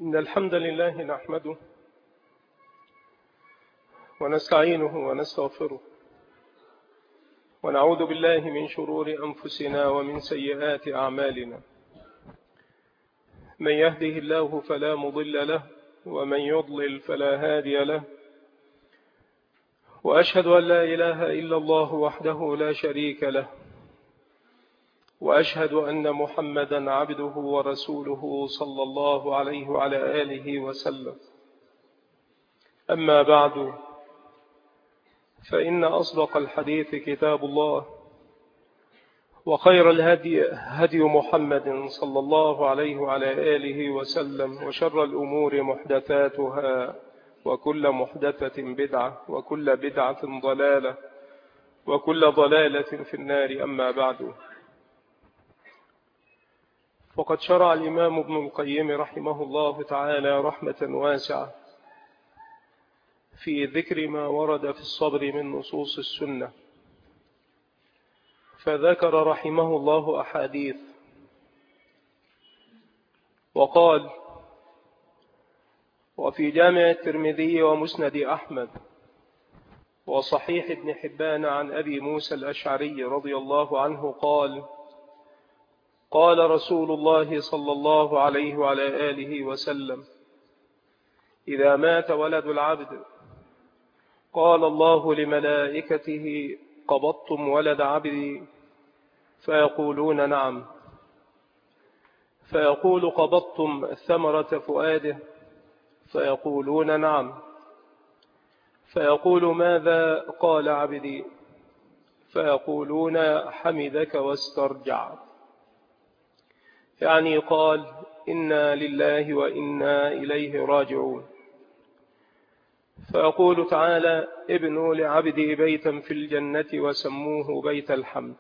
إن الحمد لله نحمده ونستعينه ونستغفره ونعوذ بالله من شرور أنفسنا ومن سيئات أعمالنا. من يهده الله فلا مضل له ومن يضلل فلا هادي له، وأشهد أن لا إله إلا الله وحده لا شريك له، وأشهد أن محمدا عبده ورسوله صلى الله عليه وعلى آله وسلم. أما بعد، فإن أصدق الحديث كتاب الله، وخير الهدي هدي محمد صلى الله عليه وعلى آله وسلم، وشر الأمور محدثاتها، وكل محدثة بدعة، وكل بدعة ضلالة، وكل ضلالة في النار. أما بعد، وقد شرع الإمام ابن القيم رحمه الله تعالى رحمة واسعة في ذكر ما ورد في الصبر من نصوص السنة، فذكر رحمه الله أحاديث، وقال: وفي جامع الترمذي ومسند أحمد وصحيح ابن حبان عن أبي موسى الأشعري رضي الله عنه قال: قال رسول الله صلى الله عليه وعلى آله وسلم: إذا مات ولد العبد قال الله لملائكته: قبضتم ولد عبدي؟ فيقولون: نعم. فيقول: قبضتم ثمرة فؤاده؟ فيقولون: نعم. فيقول: ماذا قال عبدي؟ فيقولون: حمدك واسترجع، يعني قال: إنا لله وإنا إليه راجعون. فيقول تعالى: ابنوا لعبدي بيتا في الجنة وسموه بيت الحمد.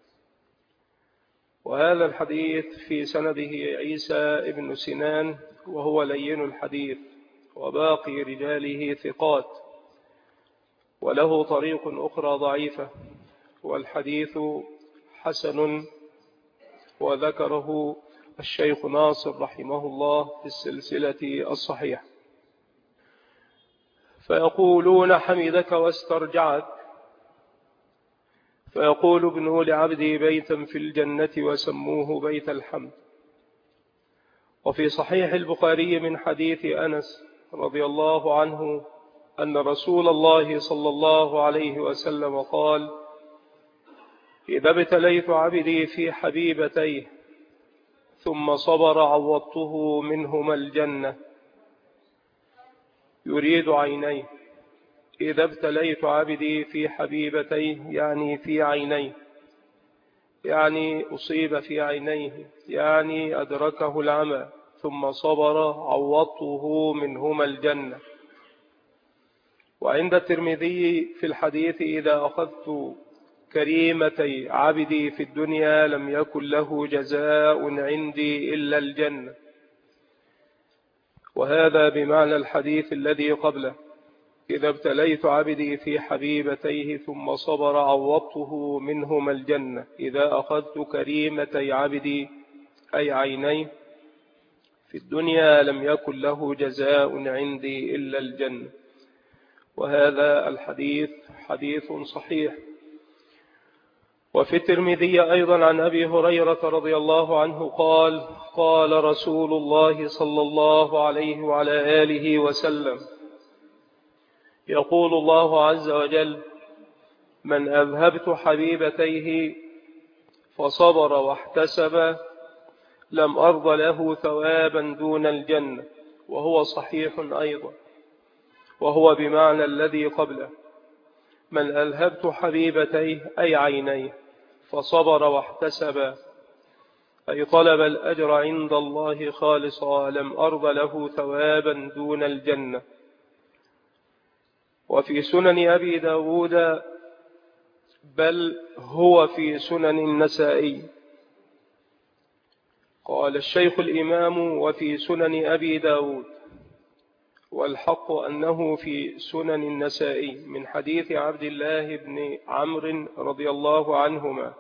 وهذا الحديث في سنده عيسى ابن سنان، وهو لين الحديث، وباقي رجاله ثقات، وله طريق أخرى ضعيفة، والحديث حسن، وذكره الشيخ ناصر رحمه الله في السلسلة الصحيحة. فيقولون: حمدك واسترجعك. فيقول: ابنوا لعبدي بيتا في الجنة وسموه بيت الحمد. وفي صحيح البخاري من حديث أنس رضي الله عنه أن رسول الله صلى الله عليه وسلم قال: إذا ابتليت عبدي في حبيبتيه ثم صبر عوضته منهما الجنة. يريد عينيه. إذا ابتليت عبدي في حبيبتيه يعني في عينيه، يعني أصيب في عينيه، يعني أدركه العمى، ثم صبر عوضته منهما الجنة. وعند الترمذي في الحديث: إذا أخذت كريمتي عبدي في الدنيا لم يكن له جزاء عندي إلا الجنة. وهذا بمعنى الحديث الذي قبله: إذا ابتليت عبدي في حبيبتيه ثم صبر عوضته منهما الجنة. إذا أخذت كريمتي عبدي أي عيني في الدنيا لم يكن له جزاء عندي إلا الجنة. وهذا الحديث حديث صحيح. وفي الترمذي أيضا عن أبي هريرة رضي الله عنه قال: قال رسول الله صلى الله عليه وعلى آله وسلم: يقول الله عز وجل: من أذهبت حبيبتيه فصبر واحتسب لم أرض له ثوابا دون الجنة. وهو صحيح أيضا، وهو بمعنى الذي قبله: من أذهبت حبيبتيه أي عينيه فصبر واحتسب أي طلب الأجر عند الله خالصا لم أرض له ثوابا دون الجنة. وفي سنن أبي داود، بل هو في سنن النسائي. قال الشيخ الإمام: وفي سنن أبي داود، والحق أنه في سنن النسائي من حديث عبد الله بن عمرو رضي الله عنهما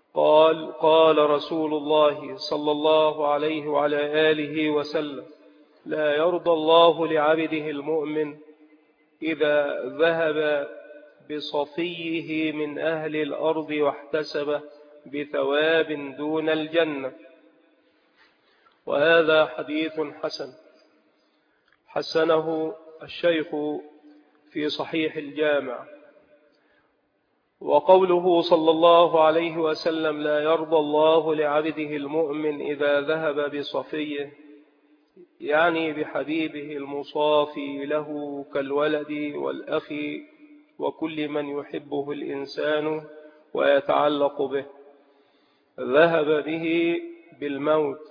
قال: قال رسول الله صلى الله عليه وعلى آله وسلم: لا يرضى الله لعبده المؤمن إذا ذهب بصفيه من أهل الأرض واحتسب بثواب دون الجنة. وهذا حديث حسن حسنه الشيخ في صحيح الجامع. وقوله صلى الله عليه وسلم لا يرضى الله لعبده المؤمن إذا ذهب بصفيه، يعني بحبيبه المصافي له كالولد والأخ وكل من يحبه الإنسان ويتعلق به، ذهب به بالموت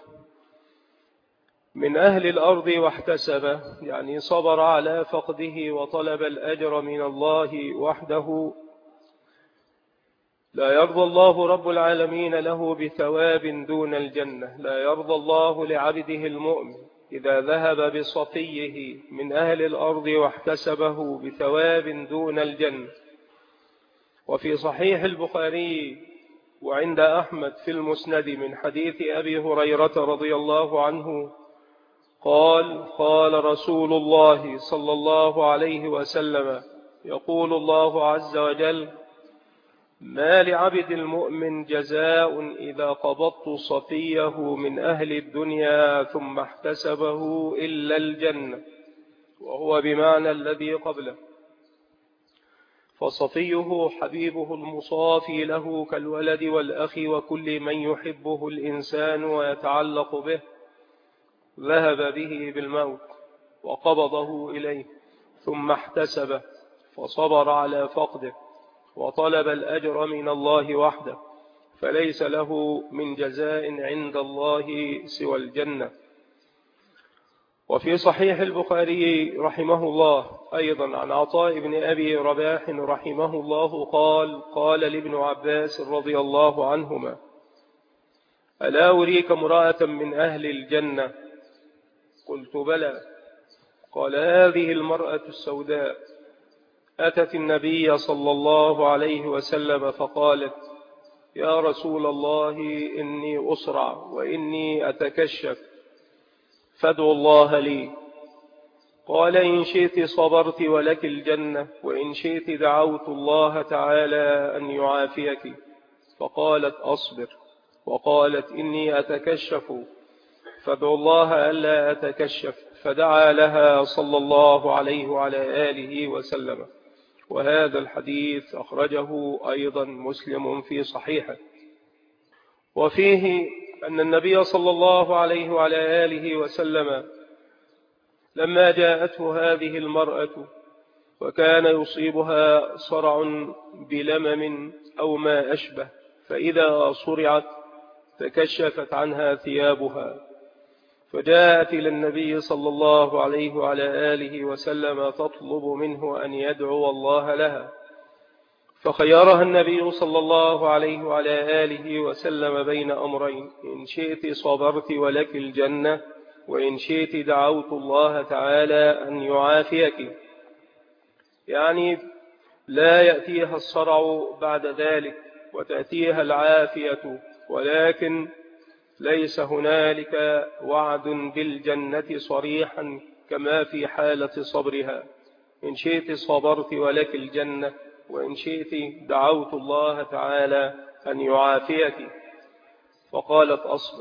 من أهل الأرض واحتسب، يعني صبر على فقده وطلب الأجر من الله وحده. لا يرضى الله رب العالمين له بثواب دون الجنة. لا يرضى الله لعبده المؤمن إذا ذهب بصفيه من أهل الأرض واحتسبه بثواب دون الجنة. وفي صحيح البخاري وعند أحمد في المسند من حديث أبي هريرة رضي الله عنه قال رسول الله صلى الله عليه وسلم يقول الله عز وجل ما لعبد المؤمن جزاء إذا قبضت صفيه من أهل الدنيا ثم احتسبه إلا الجنة، وهو بمعنى الذي قبله. فصفيه حبيبه المصافي له كالولد والأخ وكل من يحبه الإنسان ويتعلق به، ذهب به بالموت وقبضه إليه ثم احتسبه فصبر على فقده وطلب الأجر من الله وحده، فليس له من جزاء عند الله سوى الجنة. وفي صحيح البخاري رحمه الله أيضا عن عطاء بن أبي رباح رحمه الله قال لابن عباس رضي الله عنهما ألا أريك امرأة من أهل الجنة؟ قلت بلى. قال هذه المرأة السوداء أتت النبي صلى الله عليه وسلم فقالت يا رسول الله إني أسرع وإني أتكشف فادعوا الله لي. قال إن شئت صبرت ولك الجنة وإن شئت دعوت الله تعالى أن يعافيك. فقالت أصبر. وقالت إني أتكشف فادعوا الله ألا أتكشف. فدعا لها صلى الله عليه وعلى آله وسلم. وهذا الحديث أخرجه أيضا مسلم في صحيحه. وفيه أن النبي صلى الله عليه وعلى آله وسلم لما جاءته هذه المرأة وكان يصيبها صرع بلمم أو ما أشبه، فإذا صرعت تكشفت عنها ثيابها، فجاءت إلى النبي صلى الله عليه وعلى آله وسلم تطلب منه أن يدعو الله لها، فخيرها النبي صلى الله عليه وعلى آله وسلم بين أمرين: إن شئت صبرت ولك الجنة وإن شئت دعوت الله تعالى أن يعافيك. يعني لا يأتيها الصرع بعد ذلك وتأتيها العافية، ولكن ليس هنالك وعد بالجنة صريحا كما في حالة صبرها. إن شئت صبرت ولك الجنة وإن شئت دعوت الله تعالى أن يعافيك. فقالت أصبر.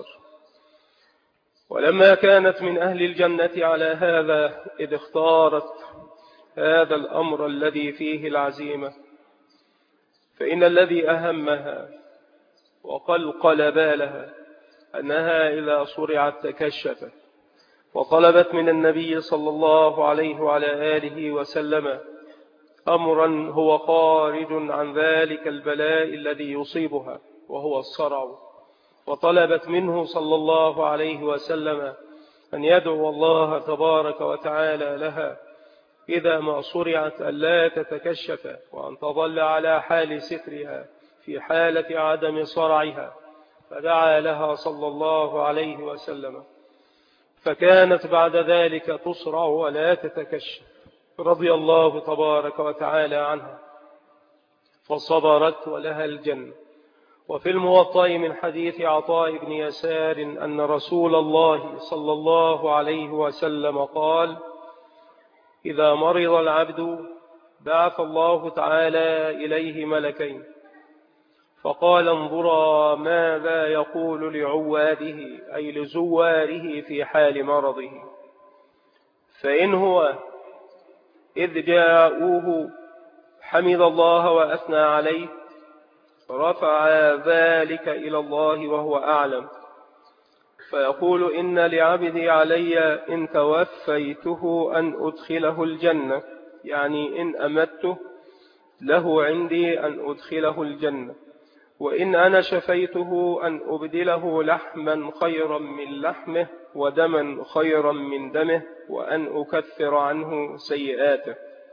ولما كانت من أهل الجنة على هذا إذ اختارت هذا الأمر الذي فيه العزيمة، فإن الذي أهمها وقلقل بالها أنها إذا صرعت تكشفت، وطلبت من النبي صلى الله عليه وعلى آله وسلم أمرا هو خارج عن ذلك البلاء الذي يصيبها وهو الصرع، وطلبت منه صلى الله عليه وسلم أن يدعو الله تبارك وتعالى لها إذا ما صرعت ألا تتكشف، وأن تظل على حال سترها في حالة عدم صرعها. فدعا لها صلى الله عليه وسلم، فكانت بعد ذلك تصرع ولا تتكشف رضي الله تبارك وتعالى عنها، فصبرت ولها الجنة. وفي الموطأ من حديث عطاء بن يسار أن رسول الله صلى الله عليه وسلم قال: إذا مرض العبد بعث الله تعالى إليه ملكين، فقال: انظرا ماذا يقول لعواده أي لزواره في حال مرضه، فإن هو إذ جاءوه حمد الله وأثنى عليه رفع ذلك إلى الله وهو أعلم، فيقول: إن لعبدي علي إن توفيته أن أدخله الجنة، يعني إن أمته له عندي أن أدخله الجنة، وإن أنا شفيته أن أبدله لحما خيرا من لحمه ودما خيرا من دمه، وأن أكثر عنه سيئاته.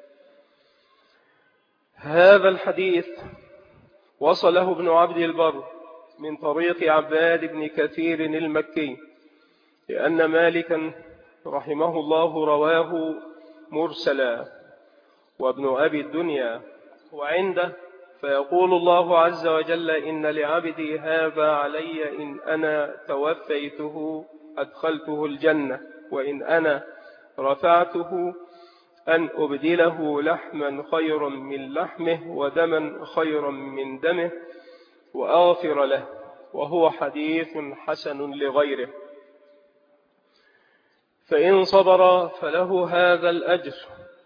هذا الحديث وصله ابن عبد البر من طريق عباد بن كثير المكي، لأن مالكا رحمه الله رواه مرسلا، وابن أبي الدنيا وعنده، فيقول الله عز وجل: إن لعبدي هذا علي إن أنا توفيته أدخلته الجنة، وإن أنا رفعته أن أبدله لحما خيرا من لحمه ودما خيرا من دمه وأغفر له. وهو حديث حسن لغيره، فإن صبر فله هذا الأجر،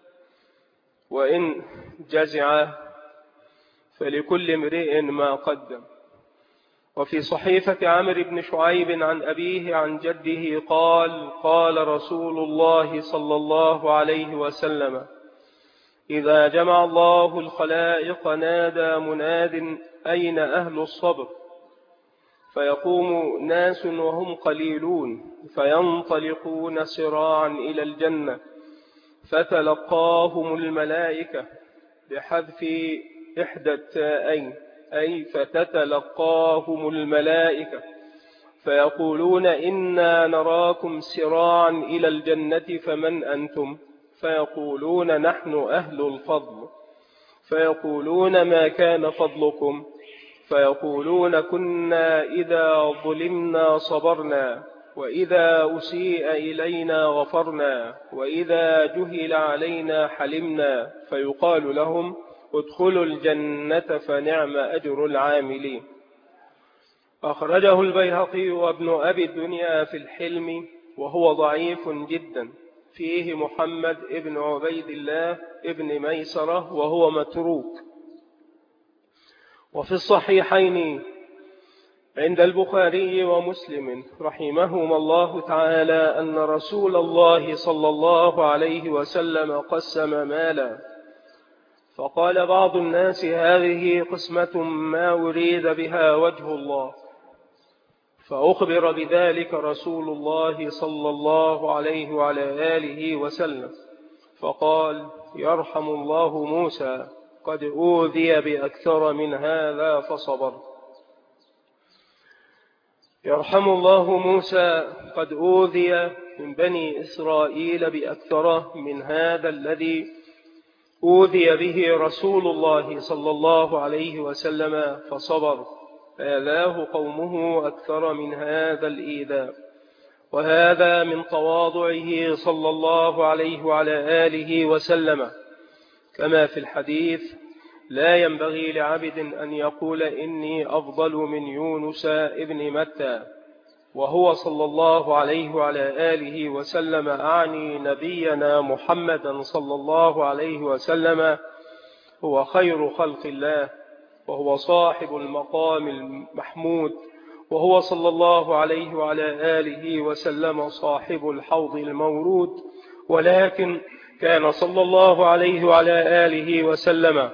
وإن جزع فلكل امرئ ما قدم. وفي صحيفة عمرو بن شعيب عن أبيه عن جده قال: قال رسول الله صلى الله عليه وسلم: إذا جمع الله الخلائق نادى مناد: أين أهل الصبر؟ فيقوم ناس وهم قليلون فينطلقون سراعا إلى الجنة، فتلقاهم الملائكة بحذف إحدى التاءين، أي فتتلقاهم الملائكة فيقولون: إنا نراكم سراعا إلى الجنة فمن أنتم؟ فيقولون: نحن أهل الفضل. فيقولون: ما كان فضلكم؟ فيقولون: كنا إذا ظلمنا صبرنا، وإذا أسيء إلينا غفرنا، وإذا جهل علينا حلمنا. فيقال لهم: ادخلوا الجنة فنعم أجر العاملين. أخرجه البيهقي وابن أبي الدنيا في الحلم، وهو ضعيف جدا، فيه محمد ابن عبيد الله ابن ميسرة وهو متروك. وفي الصحيحين عند البخاري ومسلم رحمهما الله تعالى أن رسول الله صلى الله عليه وسلم قسم مالا، فقال بعض الناس: هذه قسمة ما أريد بها وجه الله، فأخبر بذلك رسول الله صلى الله عليه وعلى آله وسلم، فقال: يرحم الله موسى، قد أوذي بأكثر من هذا فصبر. يرحم الله موسى، قد أوذي من بني إسرائيل بأكثر من هذا الذي أوذي به رسول الله صلى الله عليه وسلم فصبر، فآذاه قومه أكثر من هذا الإيذاء. وهذا من تواضعه صلى الله عليه وعلى آله وسلم، كما في الحديث: لا ينبغي لعبد أن يقول إني أفضل من يونس ابن متى. وهو صلى الله عليه وعلى آله وسلم أعني نبينا محمدا صلى الله عليه وسلم هو خير خلق الله، وهو صاحب المقام المحمود، وهو صلى الله عليه وعلى آله وسلم صاحب الحوض المورود. ولكن كان صلى الله عليه وعلى آله وسلم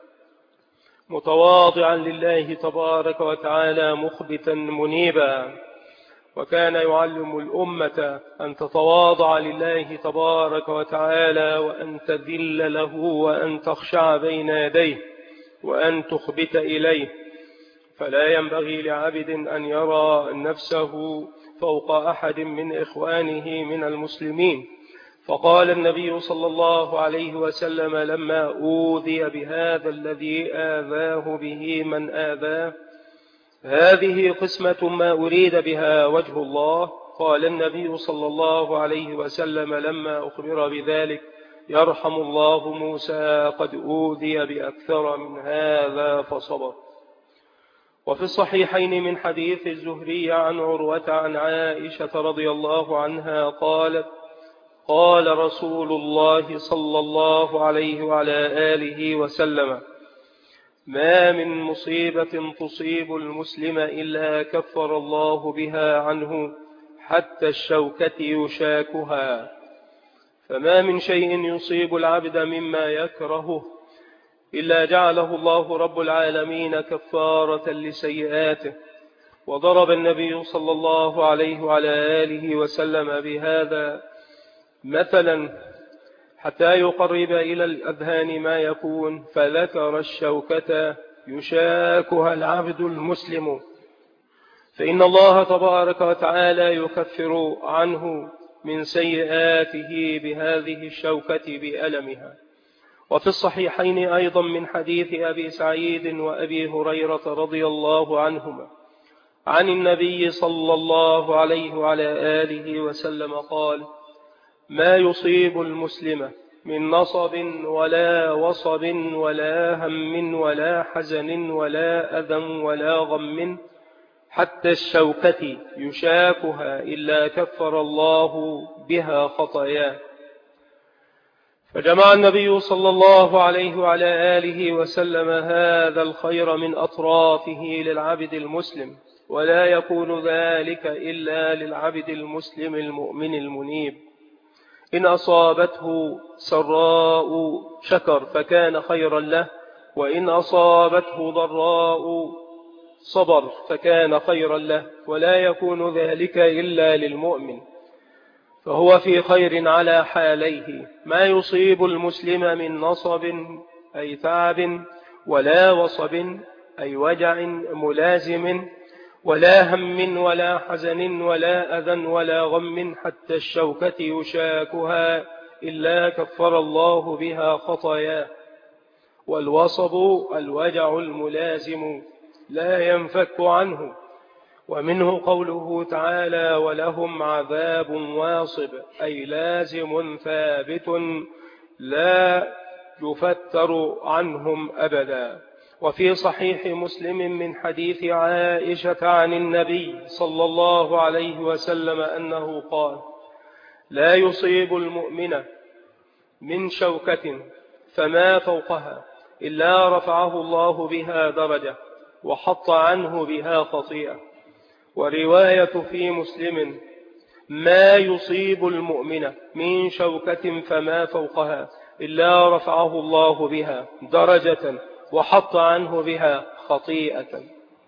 متواضعا لله تبارك وتعالى مخبتا منيبا، وكان يعلم الأمة أن تتواضع لله تبارك وتعالى، وأن تذل له، وأن تخشع بين يديه، وأن تخبت إليه. فلا ينبغي لعبد أن يرى نفسه فوق أحد من إخوانه من المسلمين. فقال النبي صلى الله عليه وسلم لما أوذي بهذا الذي آذاه به من آذاه: هذه قسمة ما أريد بها وجه الله. قال النبي صلى الله عليه وسلم لما أخبر بذلك: يرحم الله موسى قد أوذي بأكثر من هذا فصبر. وفي الصحيحين من حديث الزهري عن عروة عن عائشة رضي الله عنها قالت: قال رسول الله صلى الله عليه وعلى آله وسلم: ما من مصيبة تصيب المسلم إلا كفر الله بها عنه حتى الشوكة يشاكها. فما من شيء يصيب العبد مما يكرهه إلا جعله الله رب العالمين كفارة لسيئاته. وضرب النبي صلى الله عليه وعلى آله وسلم بهذا مثلا حتى يقرب إلى الأذهان ما يكون، فذكر الشوكة يشاكها العبد المسلم، فإن الله تبارك وتعالى يكفر عنه من سيئاته بهذه الشوكة بألمها. وفي الصحيحين أيضا من حديث أبي سعيد وأبي هريرة رضي الله عنهما عن النبي صلى الله عليه وعلى آله وسلم قال: ما يصيب المسلم من نصب ولا وصب ولا هم ولا حزن ولا أذى ولا غم حتى الشوكة يشاكها إلا كفر الله بها خطاياه. فجمع النبي صلى الله عليه وعلى آله وسلم هذا الخير من أطرافه للعبد المسلم، ولا يكون ذلك إلا للعبد المسلم المؤمن المنيب. إن أصابته سراء شكر فكان خيرا له، وإن أصابته ضراء صبر فكان خيرا له، ولا يكون ذلك إلا للمؤمن، فهو في خير على حاليه. ما يصيب المسلم من نصب أي تعب، ولا وصب أي وجع ملازم، ولا هم ولا حزن ولا أذى ولا غم حتى الشوكة يشاكها إلا كفر الله بها خطاياه. والوصب الوجع الملازم لا ينفك عنه، ومنه قوله تعالى: ولهم عذاب واصب، أي لازم ثابت لا يفتر عنهم أبدا. وفي صحيح مسلم من حديث عائشة عن النبي صلى الله عليه وسلم أنه قال: لا يصيب المؤمن من شوكة فما فوقها إلا رفعه الله بها درجة وحط عنه بها خطيئة. ورواية في مسلم: ما يصيب المؤمن من شوكة فما فوقها إلا رفعه الله بها درجة وحط عنه بها خطيئة.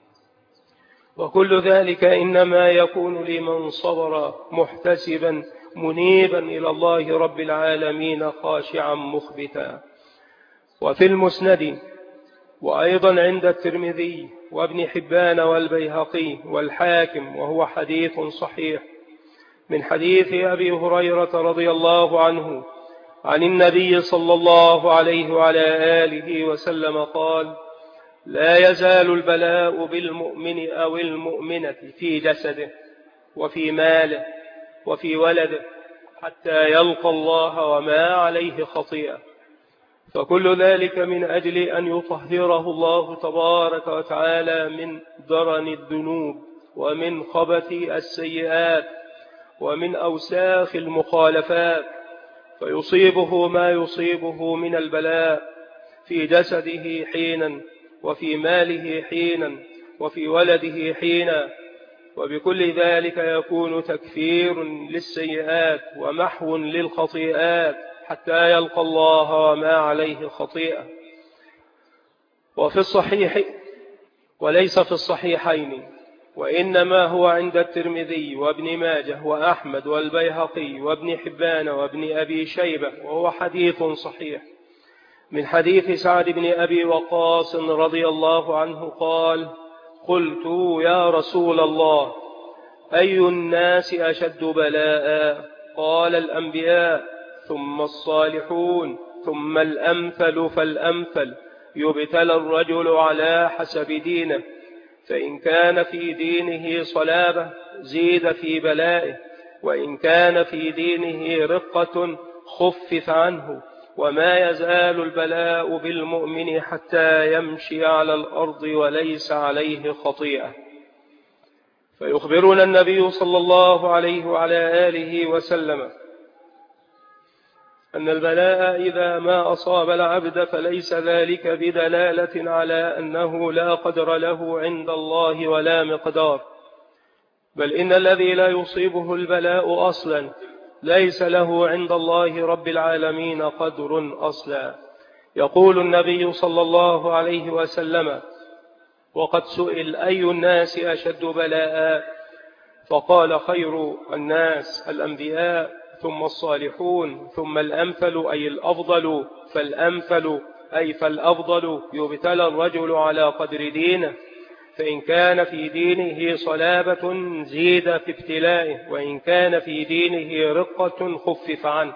وكل ذلك إنما يكون لمن صبر محتسبا منيبا إلى الله رب العالمين خاشعا مخبتا. وفي المسند وأيضا عند الترمذي وابن حبان والبيهقي والحاكم، وهو حديث صحيح، من حديث أبي هريرة رضي الله عنه عن النبي صلى الله عليه وعلى آله وسلم قال: لا يزال البلاء بالمؤمن أو المؤمنة في جسده وفي ماله وفي ولده حتى يلقى الله وما عليه خطيئة. فكل ذلك من أجل أن يطهره الله تبارك وتعالى من درن الذنوب ومن خبث السيئات ومن أوساخ المخالفات، فيصيبه ما يصيبه من البلاء في جسده حينا، وفي ماله حينا، وفي ولده حينا، وبكل ذلك يكون تكفير للسيئات ومحو للخطيئات حتى يلقى الله وما عليه خطيئة. وفي الصحيح وليس في الصحيحين، وإنما هو عند الترمذي وابن ماجه وأحمد والبيهقي وابن حبان وابن أبي شيبة، وهو حديث صحيح، من حديث سعد بن أبي وقاص رضي الله عنه قال: قلت يا رسول الله أي الناس أشد بلاء؟ قال: الأنبياء ثم الصالحون ثم الأمثل فالأمثل، يبتلى الرجل على حسب دينه، فإن كان في دينه صلابة زيد في بلائه، وإن كان في دينه رقة خفف عنه. وما يزال البلاء بالمؤمن حتى يمشي على الأرض وليس عليه خطيئة. فيخبرنا النبي صلى الله عليه وعلى آله وسلم أن البلاء إذا ما أصاب العبد فليس ذلك بدلالة على أنه لا قدر له عند الله ولا مقدار، بل إن الذي لا يصيبه البلاء أصلا ليس له عند الله رب العالمين قدر أصلا. يقول النبي صلى الله عليه وسلم: وقد سئل أي الناس أشد بلاء؟ فقال: خير الناس الأنبياء، ثم الصالحون، ثم الأمثل أي الأفضل، فالأمثل أي فالأفضل يبتلى الرجل على قدر دينه، فإن كان في دينه صلابة زيد في ابتلائه، وإن كان في دينه رقة خفف عنه.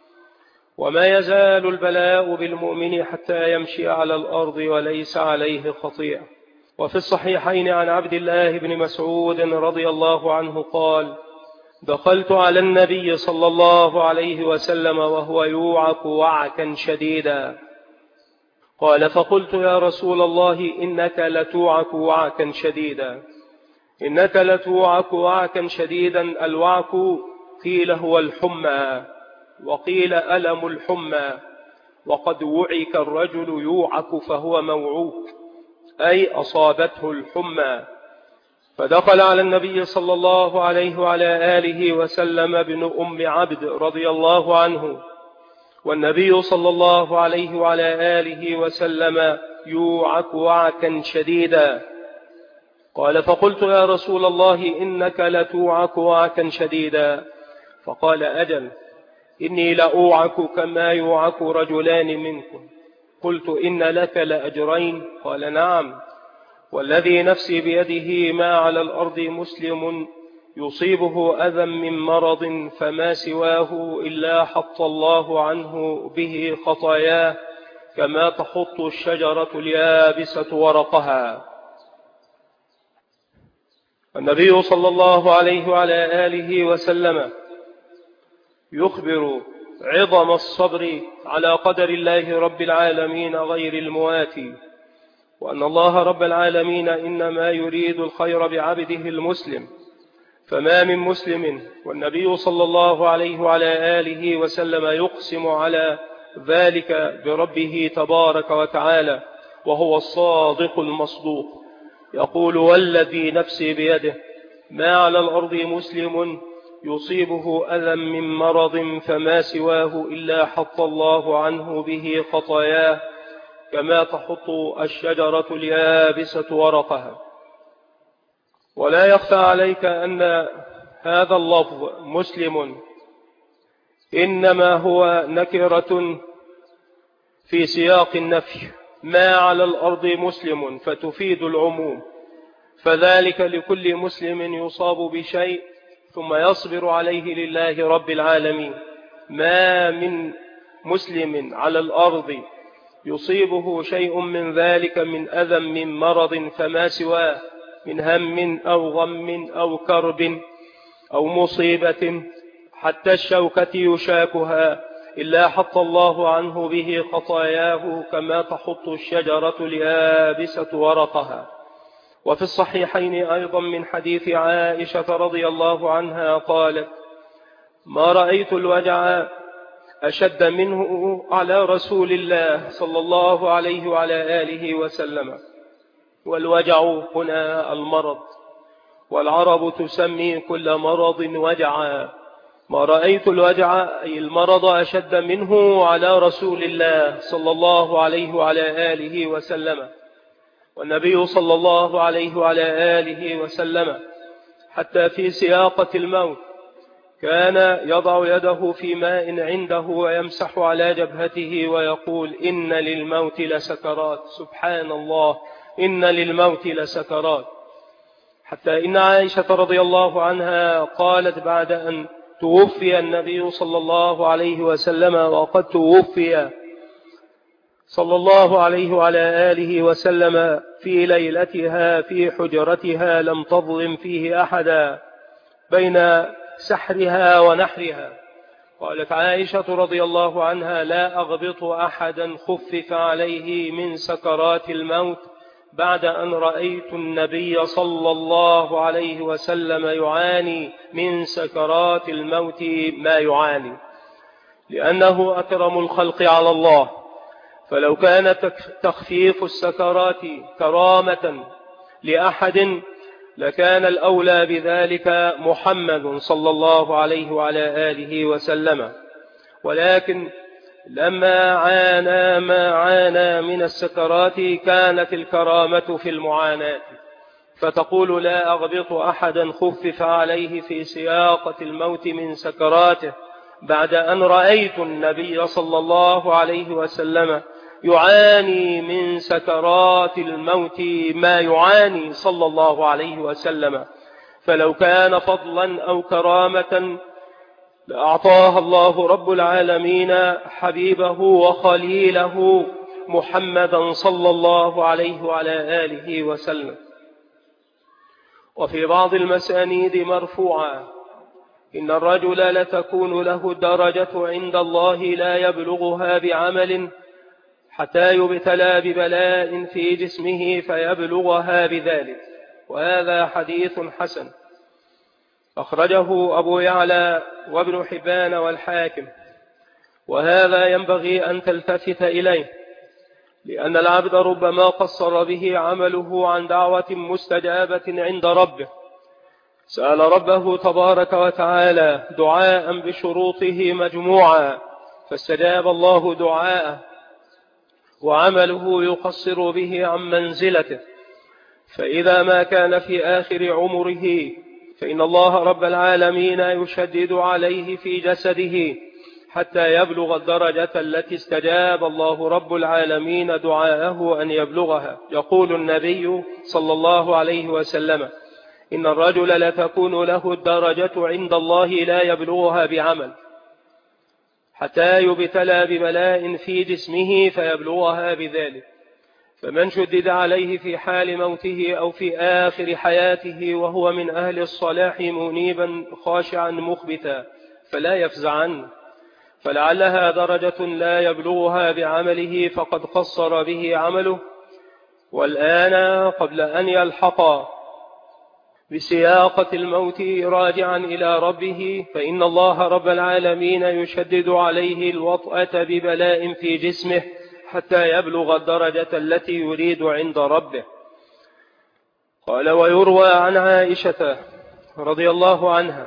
وما يزال البلاء بالمؤمن حتى يمشي على الأرض وليس عليه خطيئة. وفي الصحيحين عن عبد الله بن مسعود رضي الله عنه قال: دخلت على النبي صلى الله عليه وسلم وهو يوعك وعكا شديدا، قال: فقلت: يا رسول الله، إنك لتوعك وعكا شديدا، إنك لتوعك وعكا شديدا. الوعك قيل هو الحمى، وقيل ألم الحمى، وقد وعك الرجل يوعك فهو موعوك، أي أصابته الحمى. فدخل على النبي صلى الله عليه وعلى آله وسلم ابن أم عبد رضي الله عنه، والنبي صلى الله عليه وعلى آله وسلم يوعك وعكا شديدا. قال: فقلت: يا رسول الله، إنك لتوعك وعكا شديدا. فقال: أجل، إني لأوعك كما يوعك رجلان منكم. قلت: إن لك لأجرين؟ قال: نعم، والذي نفسي بيده ما على الأرض مسلم يصيبه أذى من مرض فما سواه إلا حط الله عنه به خطاياه كما تحط الشجرة اليابسة ورقها. النبي صلى الله عليه وعلى آله وسلم يخبر عظم الصبر على قدر الله رب العالمين غير المواتي، وأن الله رب العالمين إنما يريد الخير بعبده المسلم، فما من مسلم، والنبي صلى الله عليه وعلى آله وسلم يقسم على ذلك بربه تبارك وتعالى وهو الصادق المصدوق، يقول: والذي نفسي بيده ما على الأرض مسلم يصيبه أذى من مرض فما سواه إلا حط الله عنه به خطاياه كما تحط الشجرة اليابسة ورقها. ولا يخفى عليك أن هذا اللفظ مسلم إنما هو نكرة في سياق النفي، ما على الأرض مسلم فتفيد العموم، فذلك لكل مسلم يصاب بشيء ثم يصبر عليه لله رب العالمين. ما من مسلم على الأرض يصيبه شيء من ذلك من أذى من مرض فما سواه من هم أو غم أو كرب أو مصيبة حتى الشوكة يشاكها إلا حط الله عنه به خطاياه كما تحط الشجرة اليابسة ورقها. وفي الصحيحين أيضا من حديث عائشة رضي الله عنها قالت: ما رأيت الوجع أشد منه على رسول الله صلى الله عليه وعلى آله وسلم. والوجع هنا المرض، والعرب تسمي كل مرض وجعا. ما رأيت الوجع أي المرض أشد منه على رسول الله صلى الله عليه وعلى آله وسلم. والنبي صلى الله عليه وعلى آله وسلم حتى في سياقة الموت كان يضع يده في ماء عنده ويمسح على جبهته ويقول: إن للموت لسكرات. سبحان الله، إن للموت لسكرات. حتى إن عائشة رضي الله عنها قالت بعد أن توفي النبي صلى الله عليه وسلم وقد توفي صلى الله عليه وعلى آله وسلم في ليلتها في حجرتها لم تظلم فيه أحدا بين سحرها ونحرها. قالت عائشة رضي الله عنها: لا أغبط أحدا خفف عليه من سكرات الموت بعد أن رأيت النبي صلى الله عليه وسلم يعاني من سكرات الموت ما يعاني، لأنه أكرم الخلق على الله. فلو كان تخفيف السكرات كرامة لأحد لكان الأولى بذلك محمد صلى الله عليه وعلى آله وسلم، ولكن لما عانى ما عانى من السكرات كانت الكرامة في المعاناة، فتقول: لا أغبط أحدا خفف عليه في سياقة الموت من سكراته بعد أن رأيت النبي صلى الله عليه وسلم يعاني من سكرات الموت ما يعاني صلى الله عليه وسلم. فلو كان فضلا أو كرامة لأعطاها الله رب العالمين حبيبه وخليله محمدا صلى الله عليه وعلى آله وسلم. وفي بعض المسانيد مرفوعة: إن الرجل لتكون له درجة عند الله لا يبلغها بعمل حتى يبتلى ببلاء في جسمه فيبلغها بذلك. وهذا حديث حسن أخرجه أبو يعلى وابن حبان والحاكم. وهذا ينبغي أن تلتفت إليه، لأن العبد ربما قصر به عمله عن دعوة مستجابة عند ربه، سأل ربه تبارك وتعالى دعاء بشروطه مجموعة فاستجاب الله دعاءه، وعمله يقصر به عن منزلته. فإذا ما كان في آخر عمره فإن الله رب العالمين يشدد عليه في جسده حتى يبلغ الدرجة التي استجاب الله رب العالمين دعاءه أن يبلغها. يقول النبي صلى الله عليه وسلم: إن الرجل لتكون له الدرجة عند الله لا يبلغها بعمل حتى يبتلى ببلاء في جسمه فيبلغها بذلك. فمن شدد عليه في حال موته أو في آخر حياته وهو من أهل الصلاح منيبا خاشعا مخبتا فلا يفزع عنه، فلعلها درجة لا يبلغها بعمله فقد قصر به عمله. والآن قبل أن يلحق بسياقة الموت راجعا إلى ربه فإن الله رب العالمين يشدد عليه الوطأة ببلاء في جسمه حتى يبلغ الدرجة التي يريد عند ربه. قال: ويروى عن عائشة رضي الله عنها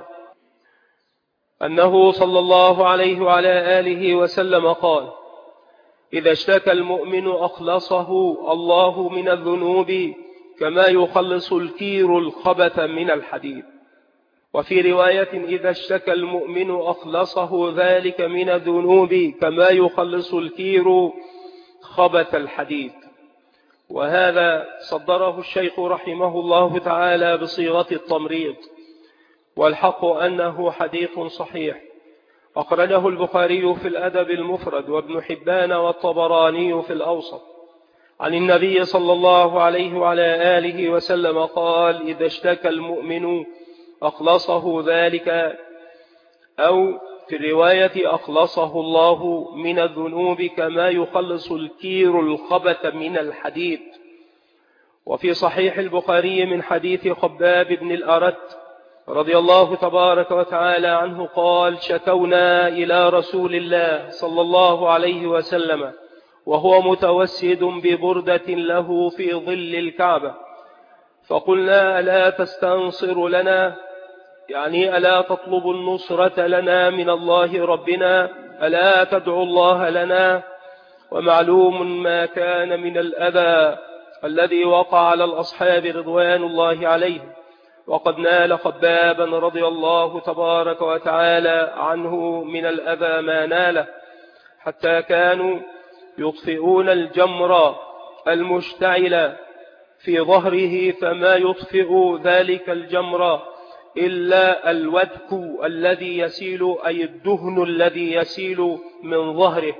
أنه صلى الله عليه وعلى آله وسلم قال: إذا اشتكى المؤمن أخلصه الله من الذنوب كما يخلص الكير الخبث من الحديد. وفي رواية: إذا اشتكى المؤمن أخلصه ذلك من الذنوب كما يخلص الكير خبث الحديد. وهذا صدره الشيخ رحمه الله تعالى بصيغة التمريض، والحق أنه حديث صحيح أخرجه البخاري في الأدب المفرد وابن حبان والطبراني في الأوسط عن النبي صلى الله عليه وعلى آله وسلم قال: إذا اشتكى المؤمن أخلصه ذلك، أو في الرواية أخلصه الله من الذنوب كما يخلص الكير الخبث من الحديد. وفي صحيح البخاري من حديث خباب بن الأرت رضي الله تبارك وتعالى عنه قال: شكونا إلى رسول الله صلى الله عليه وسلم وهو متوسد ببردة له في ظل الكعبة، فقلنا: ألا تستنصر لنا؟ يعني ألا تطلب النصرة لنا من الله ربنا؟ ألا تدعو الله لنا؟ ومعلوم ما كان من الأذى الذي وقع على الأصحاب رضوان الله عليهم، وقد نال خبابا رضي الله تبارك وتعالى عنه من الأذى ما ناله، حتى كانوا يطفئون الجمر المشتعل في ظهره فما يطفئ ذلك الجمر إلا الودك الذي يسيل، أي الدهن الذي يسيل من ظهره،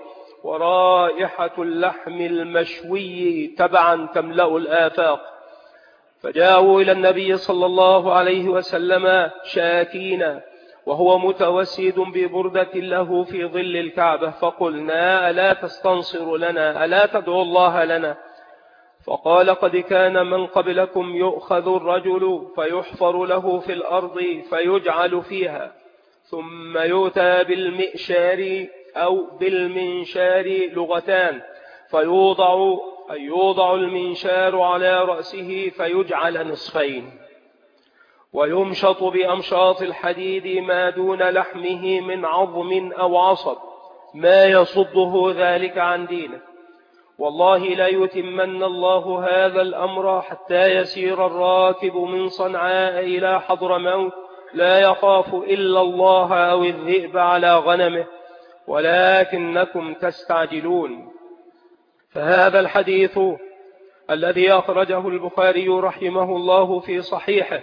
ورائحة اللحم المشوي تبعا تملأ الآفاق. فجاءوا إلى النبي صلى الله عليه وسلم شاكين وهو متوسد ببردة له في ظل الكعبة، فقلنا: ألا تستنصر لنا؟ ألا تدعو الله لنا؟ فقال: قد كان من قبلكم يؤخذ الرجل فيحفر له في الأرض فيجعل فيها، ثم يؤتى بالمئشار أو بالمنشار، لغتان، يوضع المنشار على رأسه فيجعل نصفين، ويمشط بأمشاط الحديد ما دون لحمه من عظم أو عصب ما يصده ذلك عن دينه. والله لا يتمن الله هذا الأمر حتى يسير الراكب من صنعاء إلى حضرموت لا يخاف إلا الله أو الذئب على غنمه، ولكنكم تستعجلون. فهذا الحديث الذي أخرجه البخاري رحمه الله في صحيحه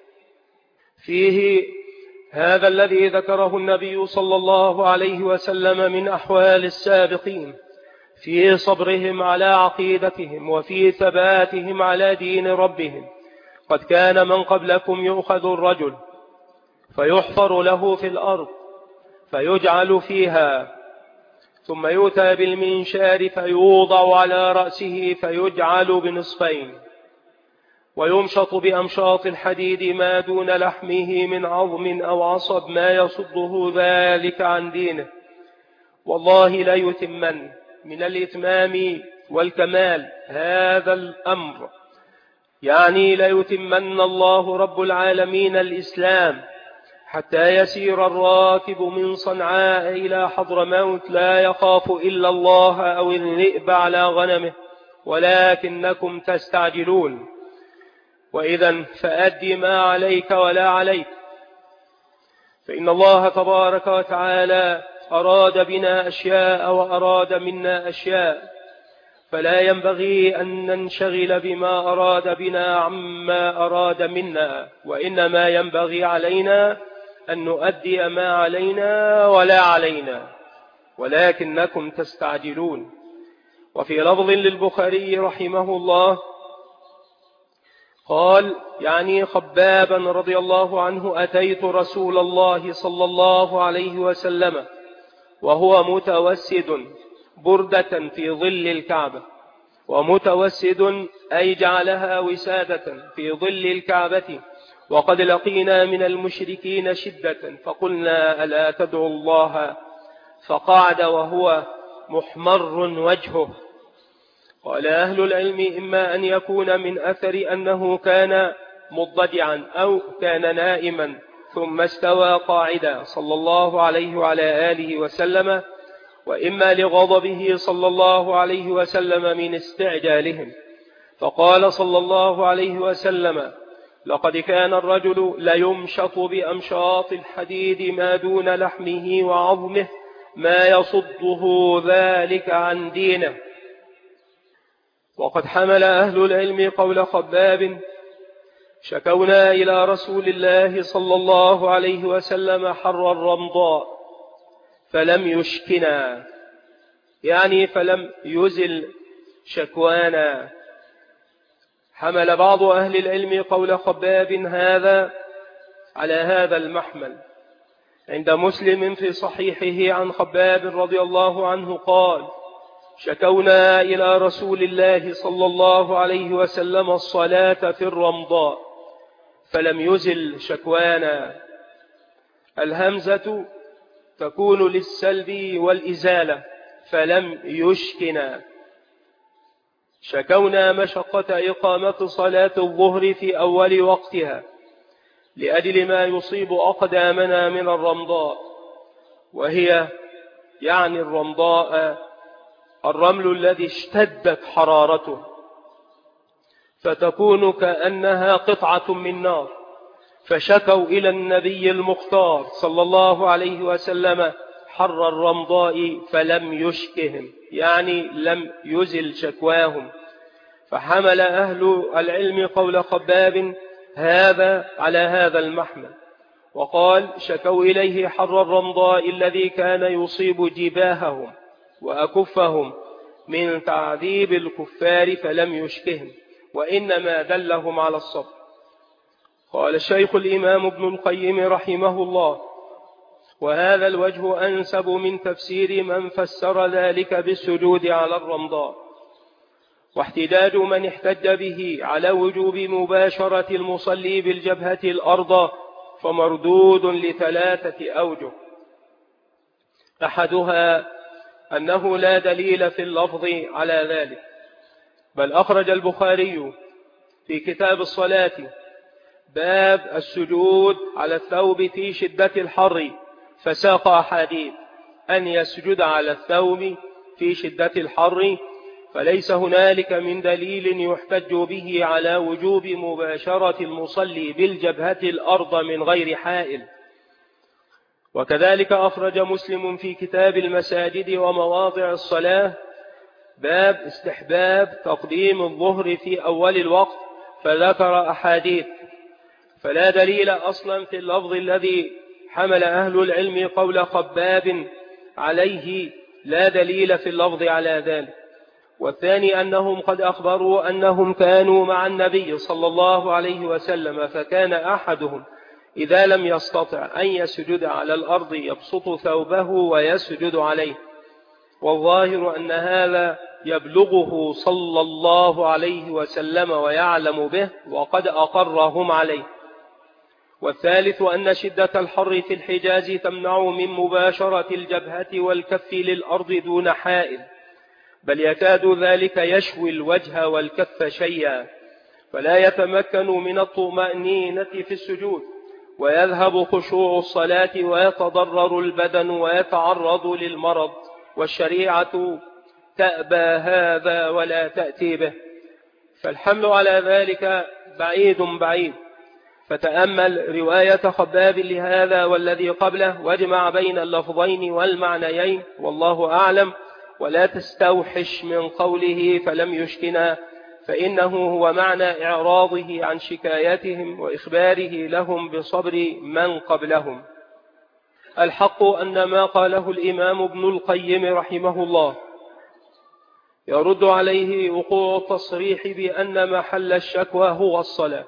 فيه هذا الذي ذكره النبي صلى الله عليه وسلم من أحوال السابقين في صبرهم على عقيدتهم وفي ثباتهم على دين ربهم. قد كان من قبلكم يؤخذ الرجل فيحفر له في الأرض فيجعل فيها، ثم يؤتى بالمنشار فيوضع على رأسه فيجعل بنصفين، ويمشط بأمشاط الحديد ما دون لحمه من عظم أو عصب ما يصده ذلك عن دينه. والله لا يتمن من الإتمام والكمال هذا الأمر، يعني لا يتمن الله رب العالمين الإسلام حتى يسير الراكب من صنعاء إلى حضرموت لا يخاف إلا الله أو الذئب على غنمه، ولكنكم تستعجلون. وإذا فأد ما عليك ولا عليك، فإن الله تبارك وتعالى أراد بنا أشياء وأراد منا أشياء، فلا ينبغي أن ننشغل بما أراد بنا عما أراد منا، وإنما ينبغي علينا أن نؤدي ما علينا ولا علينا، ولكنكم تستعجلون. وفي لفظ للبخاري رحمه الله قال يعني خبابا رضي الله عنه: أتيت رسول الله صلى الله عليه وسلم وهو متوسد بردة في ظل الكعبة، ومتوسد أي جعلها وسادة في ظل الكعبة، وقد لقينا من المشركين شدة، فقلنا: ألا تدعو الله؟ فقعد وهو محمر وجهه. قال أهل العلم: إما أن يكون من أثر أنه كان مضطجعا أو كان نائما ثم استوى قاعدا صلى الله عليه وعلى آله وسلم، وإما لغضبه صلى الله عليه وسلم من استعجالهم. فقال صلى الله عليه وسلم: لقد كان الرجل ليمشط بأمشاط الحديد ما دون لحمه وعظمه ما يصده ذلك عن دينه. وقد حمل أهل العلم قول خباب: شكونا إلى رسول الله صلى الله عليه وسلم حر الرمضاء فلم يشكنا، يعني فلم يزل شكوانا. حمل بعض أهل العلم قول خباب هذا على هذا المحمل. عند مسلم في صحيحه عن خباب رضي الله عنه قال: شكونا إلى رسول الله صلى الله عليه وسلم الصلاة في الرمضاء فلم يزل شكوانا. الهمزة تكون للسلب والإزالة، فلم يشكنا. شكونا مشقة إقامة صلاة الظهر في أول وقتها لأجل ما يصيب أقدامنا من الرمضاء، وهي يعني الرمضاء الرمل الذي اشتدت حرارته، فتكون كأنها قطعة من نار. فشكوا إلى النبي المختار صلى الله عليه وسلم حر الرمضاء فلم يشكهم، يعني لم يزل شكواهم. فحمل أهل العلم قول خباب هذا على هذا المحمل، وقال: شكوا إليه حر الرمضاء الذي كان يصيب جباههم وأكفهم من تعذيب الكفار فلم يشكهم، وإنما دلهم على الصبر. قال الشيخ الإمام ابن القيم رحمه الله: وهذا الوجه أنسب من تفسير من فسر ذلك بالسجود على الرمضاء، واحتجاج من احتج به على وجوب مباشرة المصلي بالجبهة الأرض فمردود لثلاثة أوجه. أحدها أنه لا دليل في اللفظ على ذلك، بل أخرج البخاري في كتاب الصلاة باب السجود على الثوب في شدة الحر، فساق أحاديث أن يسجد على الثوب في شدة الحر، فليس هنالك من دليل يحتج به على وجوب مباشرة المصلي بالجبهة الأرض من غير حائل. وكذلك أخرج مسلم في كتاب المساجد ومواضع الصلاة باب استحباب تقديم الظهر في أول الوقت، فذكر أحاديث، فلا دليل أصلا في اللفظ الذي حمل أهل العلم قول خباب عليه، لا دليل في اللفظ على ذلك. والثاني أنهم قد أخبروا أنهم كانوا مع النبي صلى الله عليه وسلم، فكان أحدهم إذا لم يستطع أن يسجد على الأرض يبسط ثوبه ويسجد عليه، والظاهر أن هذا يبلغه صلى الله عليه وسلم ويعلم به، وقد أقرهم عليه. والثالث أن شدة الحر في الحجاز تمنع من مباشرة الجبهة والكف للأرض دون حائل، بل يكاد ذلك يشوي الوجه والكف شيئا، فلا يتمكن من الطمأنينة في السجود، ويذهب خشوع الصلاة ويتضرر البدن ويتعرض للمرض، والشريعة تأبى هذا ولا تأتي به، فالحمل على ذلك بعيد. فتأمل رواية خباب لهذا والذي قبله، واجمع بين اللفظين والمعنيين، والله أعلم، ولا تستوحش من قوله فلم يشكنا، فإنه هو معنى إعراضه عن شكايتهم وإخباره لهم بصبر من قبلهم. الحق أن ما قاله الإمام ابن القيم رحمه الله يرد عليه وقوع التصريح بأن محل الشكوى هو الصلاة،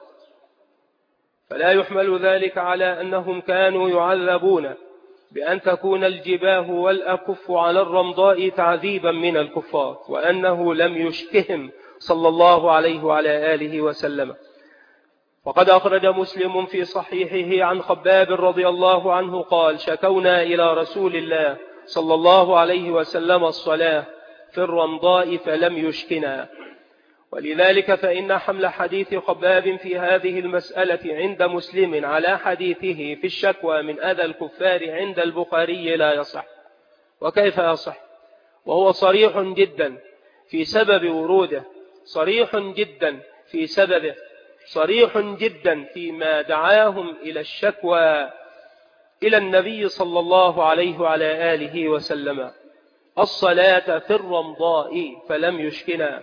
فلا يحمل ذلك على أنهم كانوا يعذبون بأن تكون الجباه والأكف على الرمضاء تعذيبا من الكفار، وأنه لم يشكهم صلى الله عليه وعلى آله وسلم. وقد أخرج مسلم في صحيحه عن خباب رضي الله عنه قال: شكونا إلى رسول الله صلى الله عليه وسلم الصلاة في الرمضاء فلم يشكنا. ولذلك فإن حمل حديث خباب في هذه المسألة عند مسلم على حديثه في الشكوى من أذى الكفار عند البخاري لا يصح. وكيف يصح وهو صريح جدا في سبب وروده، صريح جدا في سببه، صريح جدا فيما دعاهم إلى الشكوى إلى النبي صلى الله عليه وعلى آله وسلم الصلاة في الرمضاء فلم يشكنا.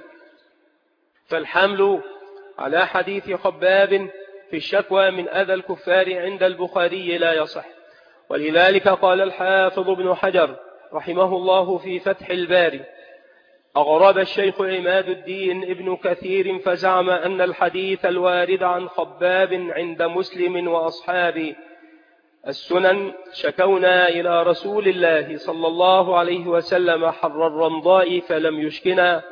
فالحمل على حديث خباب في الشكوى من أذى الكفار عند البخاري لا يصح. ولذلك قال الحافظ ابن حجر رحمه الله في فتح الباري: أغرب الشيخ عماد الدين ابن كثير فزعم أن الحديث الوارد عن خباب عند مسلم وأصحاب السنن شكونا إلى رسول الله صلى الله عليه وسلم حر الرمضاء فلم يشكنا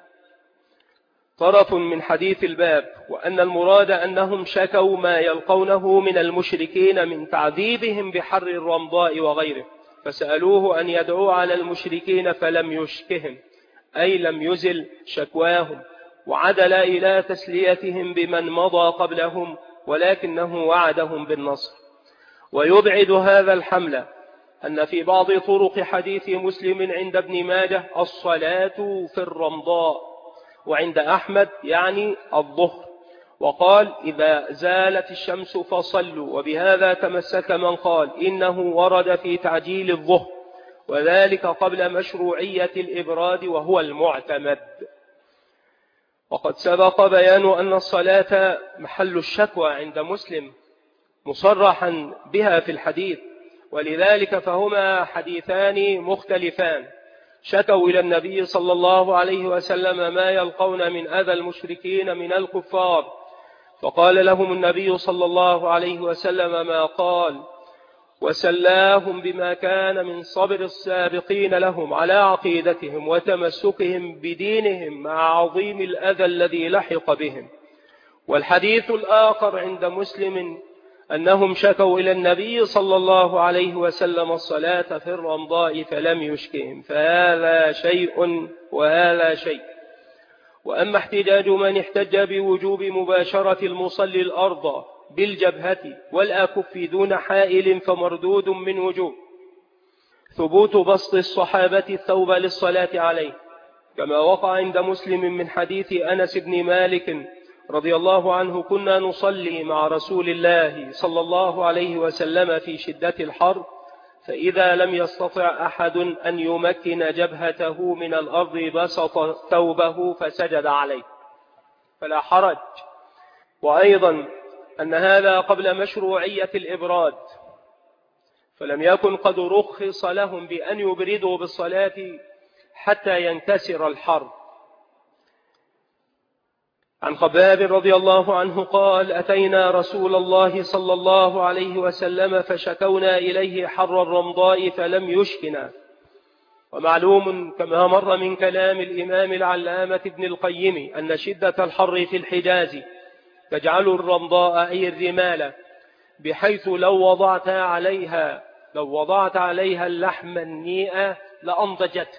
طرف من حديث الباب، وأن المراد أنهم شكوا ما يلقونه من المشركين من تعذيبهم بحر الرمضاء وغيره، فسألوه أن يدعو على المشركين فلم يشكهم، أي لم يزل شكواهم، وعدل إلى تسليتهم بمن مضى قبلهم، ولكنه وعدهم بالنصر. ويبعد هذا الحمل أن في بعض طرق حديث مسلم عند ابن ماجه الصلاة في الرمضاء، وعند أحمد يعني الظهر، وقال إذا زالت الشمس فصلوا، وبهذا تمسك من قال إنه ورد في تعجيل الظهر، وذلك قبل مشروعية الإبراد وهو المعتمد. وقد سبق بيان أن الصلاة محل الشكوى عند مسلم مصرحا بها في الحديث، ولذلك فهما حديثان مختلفان، شكوا إلى النبي صلى الله عليه وسلم ما يلقون من أذى المشركين من الكفار، فقال لهم النبي صلى الله عليه وسلم ما قال، وسلاهم بما كان من صبر السابقين لهم على عقيدتهم وتمسكهم بدينهم مع عظيم الأذى الذي لحق بهم. والحديث الآخر عند مسلم أنهم شكوا إلى النبي صلى الله عليه وسلم الصلاة في الرمضاء فلم يشكهم، فهذا شيء وهذا شيء. وأما احتجاج من احتج بوجوب مباشرة المصلي الأرض بالجبهة والأكف دون حائل فمردود من وجوب ثبوت بسط الصحابة الثوب للصلاة عليه، كما وقع عند مسلم من حديث أنس بن مالك رضي الله عنه: كنا نصلي مع رسول الله صلى الله عليه وسلم في شدة الحر، فإذا لم يستطع أحد أن يمكن جبهته من الأرض بسط ثوبه فسجد عليه، فلا حرج. وأيضا أن هذا قبل مشروعية الإبراد، فلم يكن قد رخص لهم بأن يبردوا بالصلاة حتى ينكسر الحر. عن خباب رضي الله عنه قال: أتينا رسول الله صلى الله عليه وسلم فشكونا إليه حر الرمضاء فلم يشكنا. ومعلوم كما مر من كلام الإمام العلامة ابن القيم أن شدة الحر في الحجاز تجعل الرمضاء أي الرمال، بحيث لو وضعت عليها اللحم النيئة لأنضجت،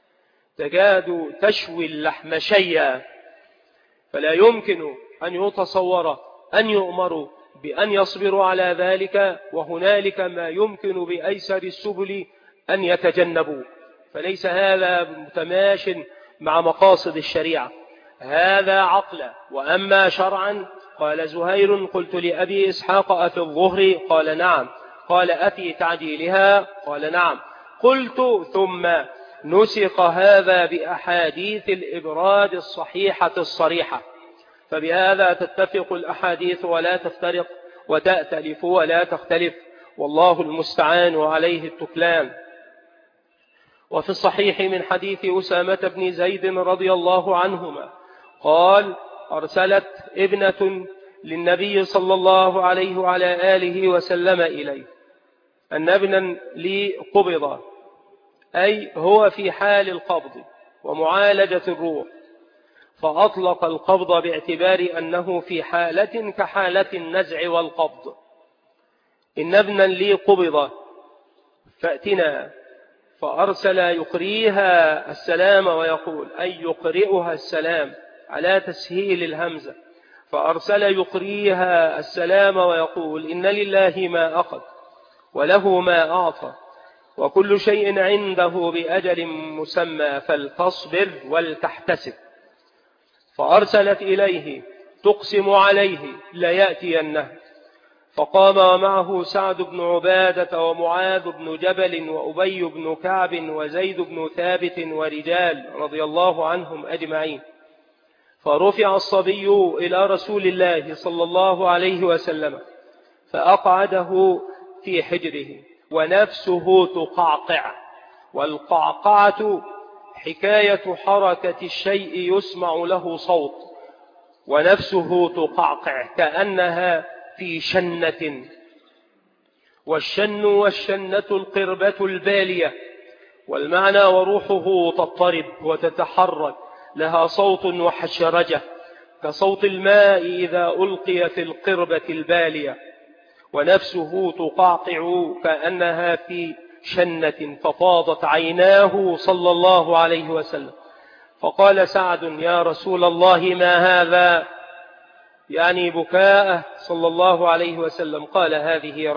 تكاد تشوي اللحم شيئا، فلا يمكن أن يتصور أن يؤمروا بأن يصبروا على ذلك، وهنالك ما يمكن بأيسر السبل أن يتجنبوا، فليس هذا متماش مع مقاصد الشريعة، هذا عقلا. وأما شرعا قال زهير: قلت لأبي إسحاق: أفي الظهر؟ قال نعم. قال: أفي تعجيلها؟ قال نعم. قلت: ثم نسق هذا بأحاديث الإبراد الصحيحة الصريحة، فبهذا تتفق الأحاديث ولا تفترق، وتأتلف ولا تختلف، والله المستعان وعليه التكلان. وفي الصحيح من حديث أسامة بن زيد رضي الله عنهما قال: أرسلت ابنة للنبي صلى الله عليه وعلى آله وسلم إليه أن ابنا لي قبض، أي هو في حال القبض ومعالجة الروح، فأطلق القبض باعتبار أنه في حالة كحالة النزع والقبض. إن ابنا لي قبض فأتنا، فأرسل يقريها السلام ويقول، أي يقرئها السلام على تسهيل الهمزة، فأرسل يقريها السلام ويقول: إن لله ما أخذ وله ما أعطى وكل شيء عنده بأجل مسمى فلتصبر ولتحتسب. فأرسلت إليه تقسم عليه ليأتينه، فقام ومعه سعد بن عبادة ومعاذ بن جبل وأبي بن كعب وزيد بن ثابت ورجال رضي الله عنهم أجمعين، فرفع الصبي إلى رسول الله صلى الله عليه وسلم فأقعده في حجره ونفسه تقعقع، والقعقعة حكاية حركة الشيء يسمع له صوت، ونفسه تقعقع كأنها في شنة، والشن والشنة القربة البالية، والمعنى وروحه تضطرب وتتحرك، لها صوت وحشرجة كصوت الماء إذا ألقي في القربة البالية، ونفسه تقعقع كأنها في شنة، ففاضت عيناه صلى الله عليه وسلم، فقال سعد: يا رسول الله ما هذا؟ يعني بكاءه صلى الله عليه وسلم. قال: هذه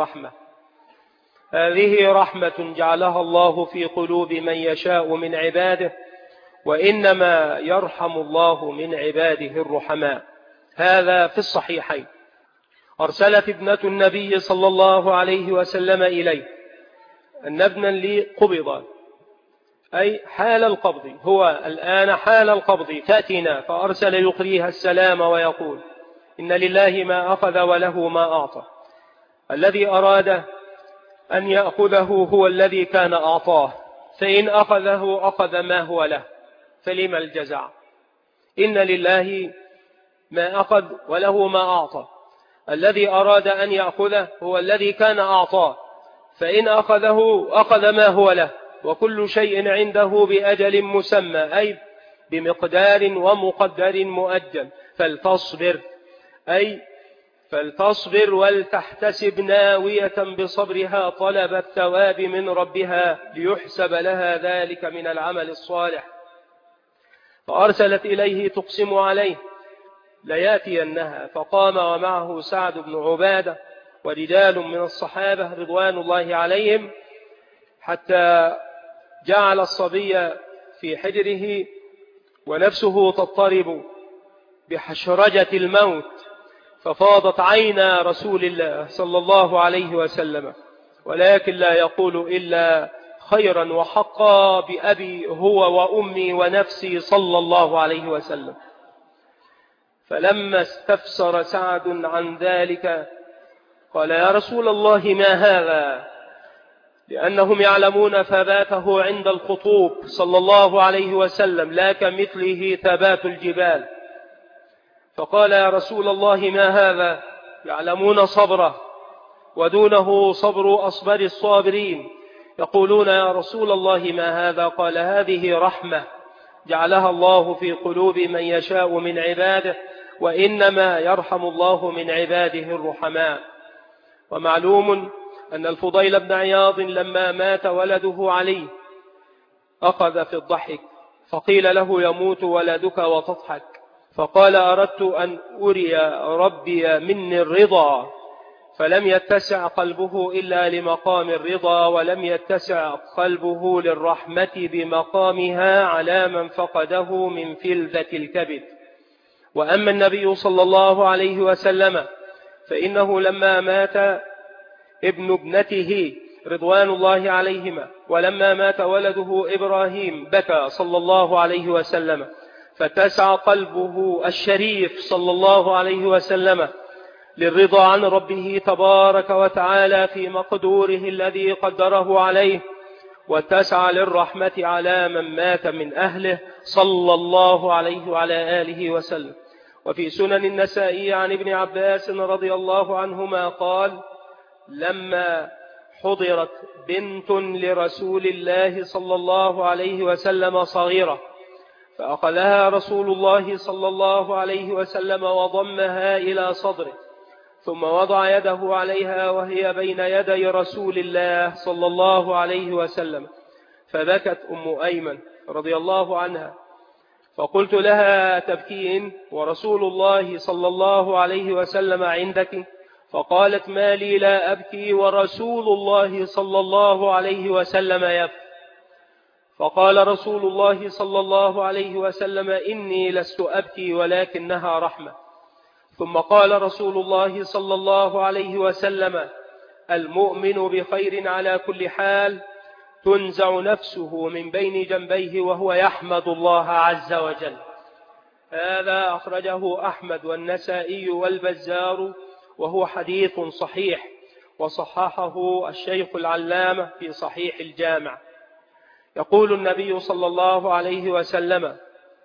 رحمة جعلها الله في قلوب من يشاء من عباده، وإنما يرحم الله من عباده الرحماء. هذا في الصحيحين. أرسلت ابنة النبي صلى الله عليه وسلم إليه أن ابنا لي قبض، أي حال القبض، هو الآن حال القبض، تأتينا. فأرسل يقريها السلام ويقول: إن لله ما أخذ وله ما أعطى. الذي أراد أن يأخذه هو الذي كان أعطاه، فإن أخذه أخذ ما هو له، فلم الجزع؟ إن لله ما أخذ وله ما أعطى، الذي أراد أن يأخذه هو الذي كان أعطاه، فإن أخذه أخذ ما هو له، وكل شيء عنده بأجل مسمى، أي بمقدار ومقدر مؤجل. فلتصبر ولتحتسب ناوية بصبرها طلب الثواب من ربها ليحسب لها ذلك من العمل الصالح. فأرسلت إليه تقسم عليه لياتينها، فقام ومعه سعد بن عبادة ورجال من الصحابة رضوان الله عليهم، حتى جعل الصبي في حجره ونفسه تضطرب بحشرجة الموت، ففاضت عينا رسول الله صلى الله عليه وسلم، ولكن لا يقول إلا خيرا وحقا بأبي هو وأمي ونفسي صلى الله عليه وسلم. فلما استفسر سعد عن ذلك قال: يا رسول الله ما هذا؟ لأنهم يعلمون ثباته عند الخطوب صلى الله عليه وسلم لا كمثله ثبات الجبال. فقال: يا رسول الله ما هذا؟ يعلمون صبره ودونه صبر أصبر الصابرين، يقولون: يا رسول الله ما هذا؟ قال: هذه رحمة جعلها الله في قلوب من يشاء من عباده، وإنما يرحم الله من عباده الرحماء. ومعلوم أن الفضيل بن عياض لما مات ولده علي أخذ في الضحك، فقيل له: يموت ولدك وتضحك؟ فقال: أردت أن أري ربي مني الرضا، فلم يتسع قلبه إلا لمقام الرضا، ولم يتسع قلبه للرحمة بمقامها على من فقده من فلذة الكبد. وأما النبي صلى الله عليه وسلم فإنه لما مات ابن ابنته رضوان الله عليهما، ولما مات ولده إبراهيم بكى صلى الله عليه وسلم، فتسع قلبه الشريف صلى الله عليه وسلم للرضا عن ربه تبارك وتعالى في مقدوره الذي قدره عليه، واتسع للرحمة على من مات من أهله صلى الله عليه وعلى آله وسلم. وفي سنن النسائي عن ابن عباس رضي الله عنهما قال: لما حضرت بنت لرسول الله صلى الله عليه وسلم صغيرة، فأخذها رسول الله صلى الله عليه وسلم وضمها إلى صدره، ثم وضع يده عليها وهي بين يدي رسول الله صلى الله عليه وسلم، فبكت أم أيمن رضي الله عنها، فقلت لها: تبكين ورسول الله صلى الله عليه وسلم عندك؟ فقالت: ما لي لا أبكي ورسول الله صلى الله عليه وسلم يبكي. فقال رسول الله صلى الله عليه وسلم: إني لست أبكي ولكنها رحمة. ثم قال رسول الله صلى الله عليه وسلم: المؤمن بخير على كل حال، تنزع نفسه من بين جنبيه وهو يحمد الله عز وجل. هذا أخرجه أحمد والنسائي والبزار، وهو حديث صحيح، وصححه الشيخ العلامة في صحيح الجامع. يقول النبي صلى الله عليه وسلم: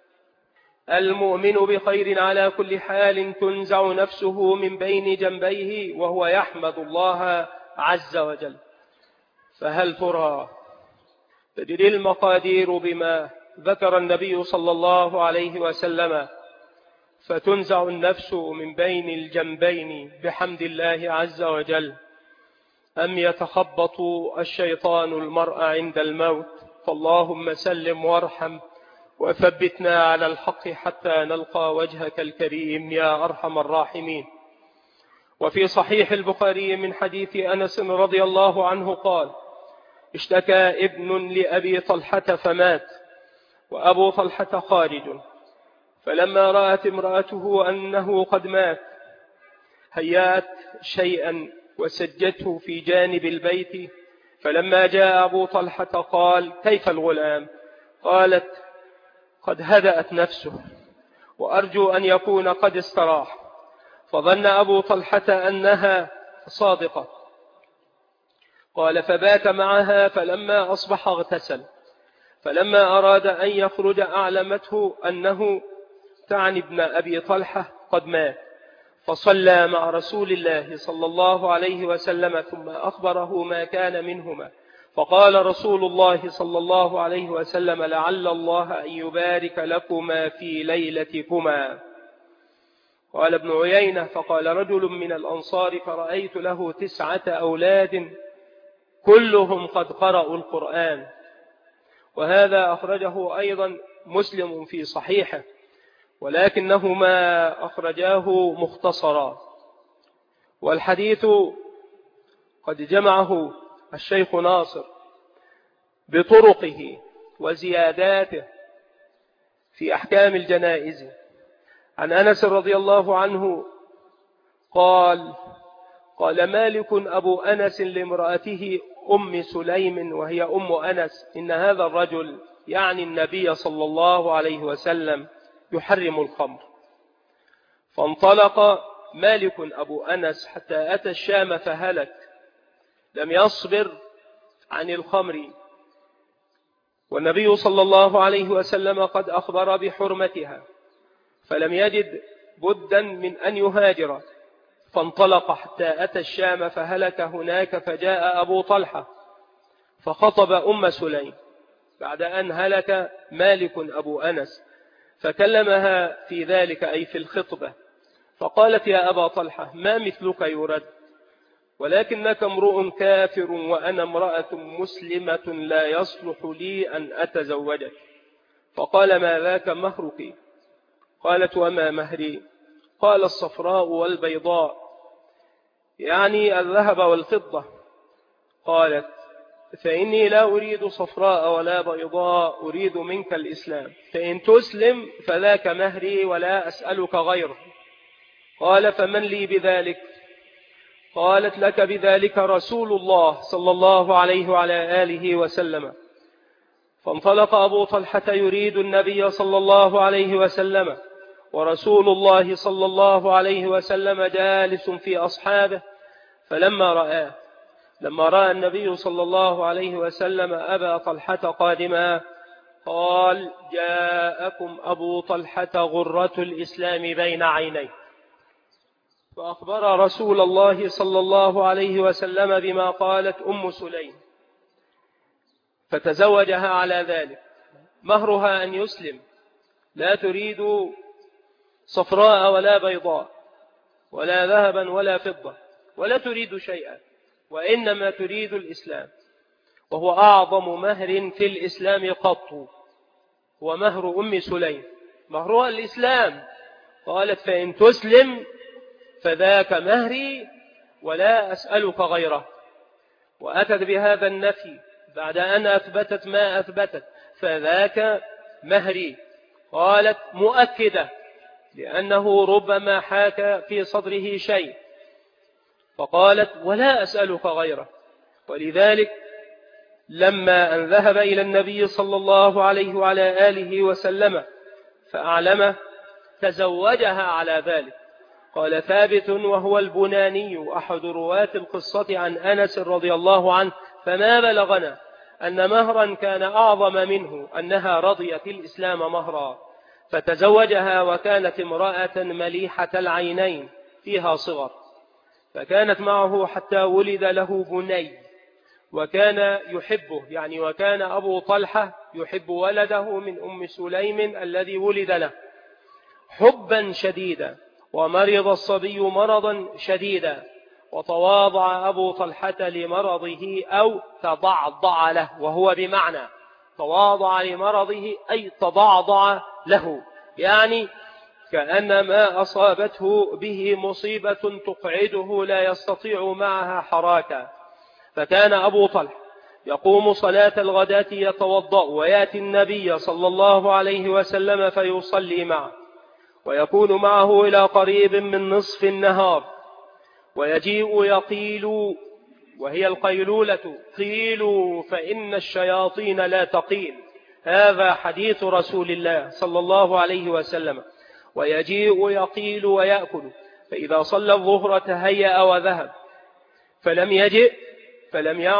المؤمن بخير على كل حال، تنزع نفسه من بين جنبيه وهو يحمد الله عز وجل. فهل ترى تجري المقادير بما ذكر النبي صلى الله عليه وسلم، فتنزع النفس من بين الجنبين بحمد الله عز وجل، أم يتخبط الشيطان المرء عند الموت؟ فاللهم سلم وارحم وثبتنا على الحق حتى نلقى وجهك الكريم يا أرحم الراحمين. وفي صحيح البخاري من حديث أنس رضي الله عنه قال: اشتكى ابن لأبي طلحة فمات، وأبو طلحة خارج، فلما رأت امرأته أنه قد مات هيأت شيئا وسجته في جانب البيت، فلما جاء أبو طلحة قال: كيف الغلام؟ قالت: قد هدأت نفسه وأرجو أن يكون قد استراح. فظن أبو طلحة أنها صادقة، قال: فبات معها، فلما أصبح اغتسل فلما أراد أن يخرج أعلمته أنه تعني ابن أبي طلحة قد مات، فصلى مع رسول الله صلى الله عليه وسلم ثم أخبره ما كان منهما، فقال رسول الله صلى الله عليه وسلم: لعل الله أن يبارك لكما في ليلتكما. قال ابن عيينة: فقال رجل من الأنصار: فرأيت له 9 أولاد كلهم قد قرأوا القرآن. وهذا أخرجه أيضا مسلم في صحيحه، ولكنهما أخرجاه مختصرا. والحديث قد جمعه الشيخ ناصر بطرقه وزياداته في أحكام الجنائز. عن أنس رضي الله عنه قال مالك أبو أنس لامرأته أم سليم وهي أم أنس: إن هذا الرجل، يعني النبي صلى الله عليه وسلم، يحرم الخمر. فانطلق مالك أبو أنس حتى أتى الشام فهلك، لم يصبر عن الخمر، والنبي صلى الله عليه وسلم قد أخبر بحرمتها، فلم يجد بدا من أن يهاجر، فانطلق حتى أتى الشام فهلك هناك، فجاء أبو طلحة فخطب أم سليم بعد أن هلك مالك أبو أنس، فكلمها في ذلك أي في الخطبة، فقالت: يا أبا طلحة، ما مثلك يرد، ولكنك امرؤ كافر وأنا امرأة مسلمة لا يصلح لي أن أتزوجك. فقال: ما ذاك مهرك؟ قالت: وما مهري؟ قال: الصفراء والبيضاء، يعني الذهب والفضة. قالت: فإني لا أريد صفراء ولا بيضاء، أريد منك الإسلام، فإن تسلم فذاك مهري ولا أسألك غيره. قال: فمن لي بذلك؟ قالت: لك بذلك رسول الله صلى الله عليه وعلى آله وسلم. فانطلق أبو طلحة يريد النبي صلى الله عليه وسلم، ورسول الله صلى الله عليه وسلم جالس في أصحابه، فلما رأى النبي صلى الله عليه وسلم أبا طلحة قادما قال: جاءكم أبو طلحة غرة الإسلام بين عينيه. فأخبر رسول الله صلى الله عليه وسلم بما قالت أم سليم، فتزوجها على ذلك. مهرها أن يسلم، لا تريد صفراء ولا بيضاء ولا ذهبا ولا فضة، ولا تريد شيئا، وإنما تريد الإسلام، وهو أعظم مهر في الإسلام قط، ومهر أم سليم مهرها الإسلام. قالت: فإن تسلم فذاك مهري ولا أسألك غيره. وأتت بهذا النفي بعد أن أثبتت ما أثبتت: فذاك مهري. قالت: مؤكدة، لأنه ربما حاك في صدره شيء، فقالت: ولا أسألك غيره. ولذلك لما أن ذهب إلى النبي صلى الله عليه وعلى آله وسلم فأعلمه، تزوجها على ذلك. قال ثابت وهو البناني أحد رواة القصة عن أنس رضي الله عنه: فما بلغنا أن مهرا كان أعظم منه أنها رضيت الإسلام مهرا، فتزوجها، وكانت امرأة مليحة العينين فيها صغر، فكانت معه حتى ولد له بني، وكان يحبه، يعني وكان أبو طلحة يحب ولده من أم سليم الذي ولد له حبا شديدا، ومرض الصبي مرضا شديدا، وتواضع أبو طلحة لمرضه أو تضعضع له، وهو بمعنى تواضع لمرضه أي تضعضع له، يعني كأن ما أصابته به مصيبة تقعده لا يستطيع معها حراكا. فكان أبو طلحة يقوم صلاة الغداة يتوضأ ويأتي النبي صلى الله عليه وسلم فيصلي معه، ويكون معه إلى قريب من نصف النهار، ويجيء يقيل، وهي القيلولة، قيلوا فإن الشياطين لا تقيل، هذا حديث رسول الله صلى الله عليه وسلم. ويجيء يقيل ويأكل، فإذا صلى الظهر تهيأ وذهب، فلم يجئ فلم يعد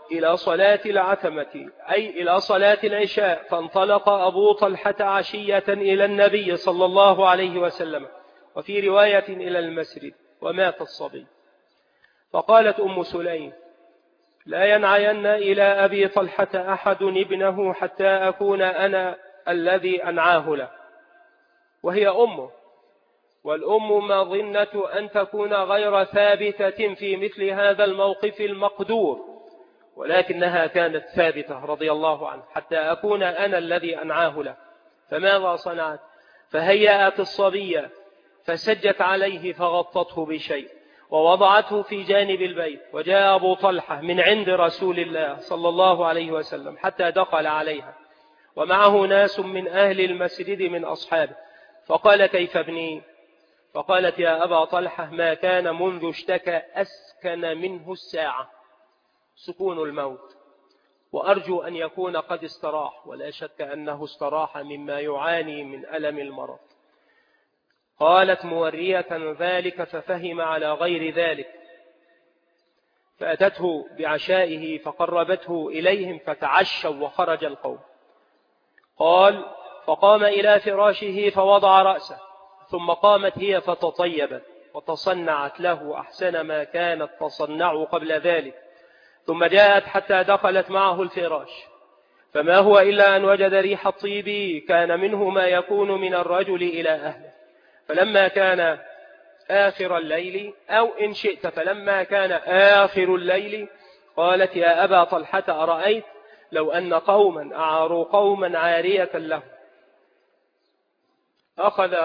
إلى صلاة العتمة أي إلى صلاة العشاء، فانطلق أبو طلحة عشية إلى النبي صلى الله عليه وسلم، وفي رواية إلى المسجد، ومات الصبي. فقالت أم سليم: لا ينعين إلى أبي طلحة أحد ابنه حتى أكون أنا الذي أنعاه له. وهي أمه، والأم مظنة أن تكون غير ثابتة في مثل هذا الموقف المقدور، ولكنها كانت ثابتة رضي الله عنه: حتى أكون أنا الذي أنعاه له. فماذا صنعت؟ فهيأت الصبي فسجت عليه فغطته بشيء ووضعته في جانب البيت، وجاء أبو طلحة من عند رسول الله صلى الله عليه وسلم حتى دخل عليها، ومعه ناس من أهل المسجد من أصحابه، فقال: كيف ابني؟ فقالت: يا أبا طلحة ما كان منذ اشتكى أسكن منه الساعة، سكون الموت، وأرجو أن يكون قد استراح، ولا شك أنه استراح مما يعاني من ألم المرض. قالت مورية ذلك ففهم على غير ذلك، فأتته بعشائه فقربته إليهم فتعشوا وخرج القوم. قال: فقام إلى فراشه فوضع رأسه، ثم قامت هي فتطيبت وتصنعت له أحسن ما كانت تصنع قبل ذلك، ثم جاءت حتى دخلت معه الفراش، فما هو إلا أن وجد ريح الطيب كان منه ما يكون من الرجل إلى أهله. فلما كان آخر الليل، أو إن شئت فلما كان آخر الليل، قالت: يا أبا طلحة أرأيت لو أن قوما أعاروا قوما عارية لهم، أخذ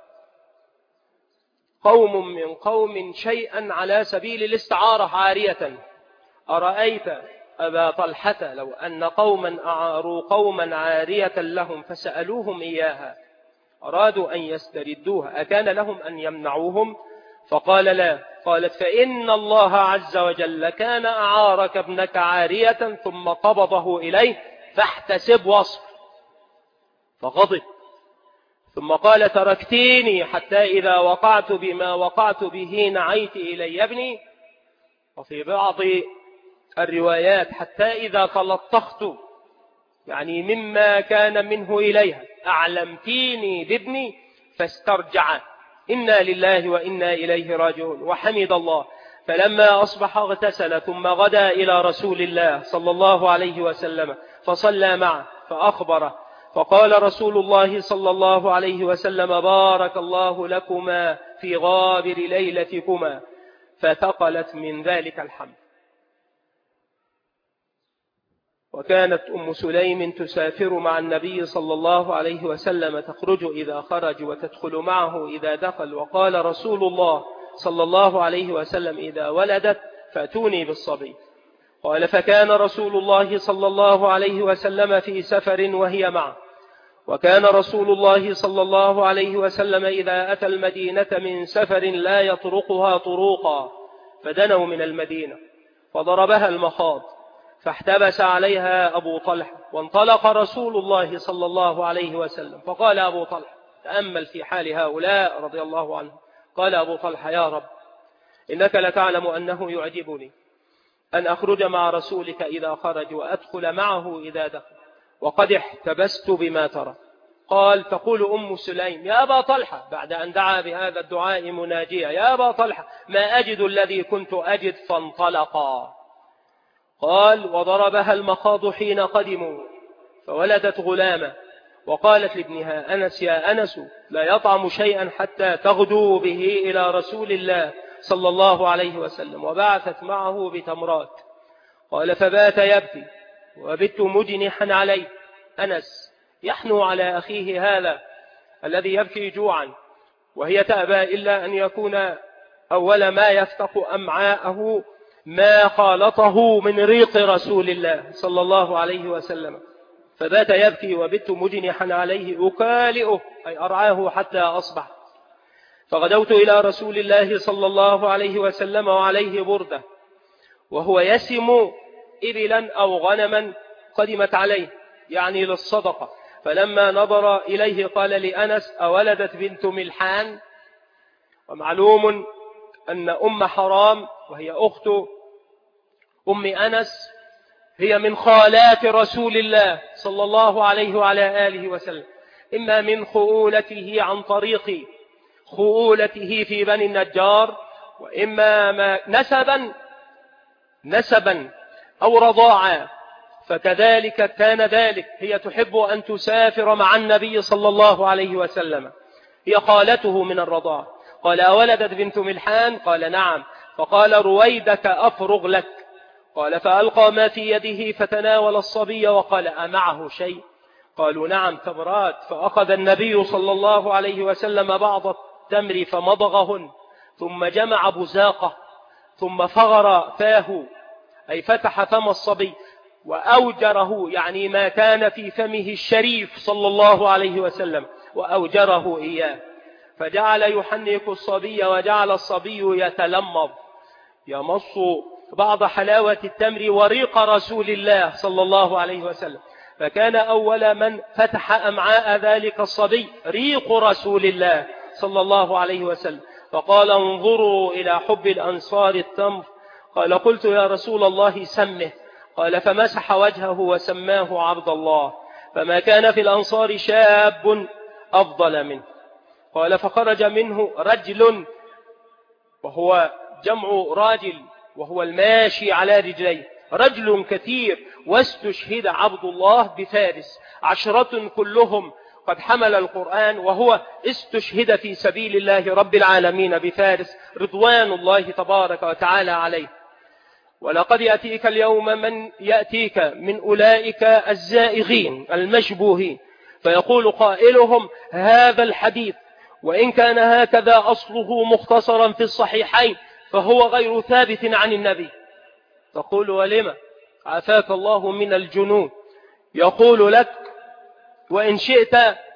قوم من قوم شيئا على سبيل الاستعارة عارية، أرأيت أبا طلحة لو أن قوما أعاروا قوما عارية لهم فسألوهم إياها أرادوا أن يستردوها أكان لهم أن يمنعوهم؟ فقال: لا. قالت: فإن الله عز وجل كان أعارك ابنك عارية ثم قبضه إليه فاحتسب وصف. فغضب، ثم قال: تركتيني حتى إذا وقعت بما وقعت به نعيت إلي ابني. وفي بعض الروايات: حتى إذا تلطخت، يعني مما كان منه إليها، أعلمتيني بابني فاسترجع. إنا لله وإنا إليه راجعون. وحمد الله. فلما أصبح اغتسل ثم غدا إلى رسول الله صلى الله عليه وسلم فصلى معه فأخبره، فقال رسول الله صلى الله عليه وسلم: بارك الله لكما في غابر ليلتكما. فثقلت من ذلك الحمل. وكانت أم سليم تسافر مع النبي صلى الله عليه وسلم، تخرج إذا خرج وتدخل معه إذا دخل. وقال رسول الله صلى الله عليه وسلم: إذا ولدت فأتوني بالصبي. قال: فكان رسول الله صلى الله عليه وسلم في سفر وهي معه، وكان رسول الله صلى الله عليه وسلم إذا أتى المدينة من سفر لا يطرقها طروقا، فدنوا من المدينة فضربها المخاض فاحتبس عليها أبو طلحة، وانطلق رسول الله صلى الله عليه وسلم. فقال أبو طلحة: تأمل في حال هؤلاء رضي الله عنهم. قال أبو طلحة: يا رب، إنك لتعلم أنه يعجبني أن أخرج مع رسولك إذا خرج وأدخل معه إذا دخل، وقد احتبست بما ترى. قال: تقول أم سليم: يا أبا طلحة، بعد أن دعا بهذا الدعاء مناجيا: يا أبا طلحة، ما أجد الذي كنت أجد. فانطلقا. قال: وضربها المخاض حين قدموا فولدت غلامة، وقالت لابنها أنس: يا أنس، لا يطعم شيئا حتى تغدو به إلى رسول الله صلى الله عليه وسلم. وبعثت معه بتمرات. قال: فبات يبكي وبت مجنحا عليه. أنس يحنو على أخيه هذا الذي يبكي جوعا، وهي تأبى إلا أن يكون أول ما يفتق أمعاءه ما خالطه من ريق رسول الله صلى الله عليه وسلم. فبات يبكي وبت مجنحا عليه أكالئه، أي أرعاه حتى أصبح. فغدوت إلى رسول الله صلى الله عليه وسلم وعليه بردة، وهو يسم إبلا أو غنما قدمت عليه، يعني للصدقة. فلما نظر إليه قال لأنس: أولدت بنت ملحان؟ ومعلوم أن أم حرام وهي أخت أم أنس هي من خالات رسول الله صلى الله عليه وعلى آله وسلم، إما من خؤولته عن طريق خؤولته في بني النجار، وإما ما نسبا أو رضاعا، فكذلك كان ذلك. هي تحب أن تسافر مع النبي صلى الله عليه وسلم، هي خالته من الرضاع. قال: أولدت بنت ملحان؟ قال: نعم. فقال: رويدك أفرغ لك. قال: فألقى ما في يده فتناول الصبي وقال: أمعه شيء؟ قالوا: نعم، تمرات. فأخذ النبي صلى الله عليه وسلم بعض التمر فمضغهن، ثم جمع بزاقه، ثم فغر فاه، أي فتح فم الصبي، وأوجره، يعني ما كان في فمه الشريف صلى الله عليه وسلم، وأوجره إياه، فجعل يحنك الصبي، وجعل الصبي يتلمض يمص بعض حلاوة التمر وريق رسول الله صلى الله عليه وسلم. فكان أول من فتح أمعاء ذلك الصبي ريق رسول الله صلى الله عليه وسلم. فقال: انظروا إلى حب الأنصار التمر. قال: قلت: يا رسول الله سمه. قال: فمسح وجهه وسماه عبد الله، فما كان في الأنصار شاب أفضل منه. قال: فخرج منه رجل، وهو جمع راجل، وهو الماشي على رجليه، رجل كثير. واستشهد عبد الله بفارس، 10 كلهم قد حمل القرآن، وهو استشهد في سبيل الله رب العالمين بفارس رضوان الله تبارك وتعالى عليه. ولقد يأتيك اليوم من يأتيك من أولئك الزائغين المشبوهين، فيقول قائلهم: هذا الحديث وإن كان هكذا أصله مختصرا في الصحيحين فهو غير ثابت عن النبي. تقول: ولما؟ عافاك الله من الجنون. يقول لك: وإن شئت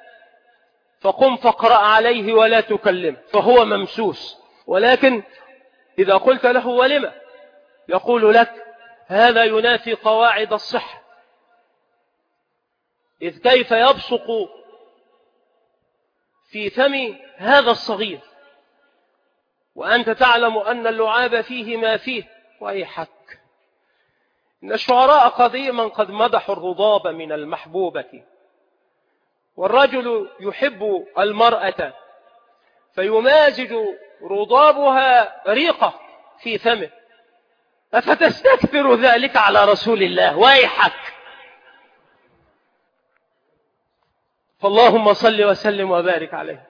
فقم فاقرأ عليه ولا تكلم، فهو ممسوس. ولكن إذا قلت له: ولما؟ يقول لك: هذا ينافي قواعد الصحة، إذ كيف يبصق في فم هذا الصغير وأنت تعلم أن اللعاب فيه ما فيه؟ ويحك. إن الشعراء قديما قد مدحوا الرضاب من المحبوبة، والرجل يحب المرأة فيمازج رضابها ريقة في فمه، أفتستكثر ذلك على رسول الله؟ ويحك. فاللهم صل وسلم وبارك عليه.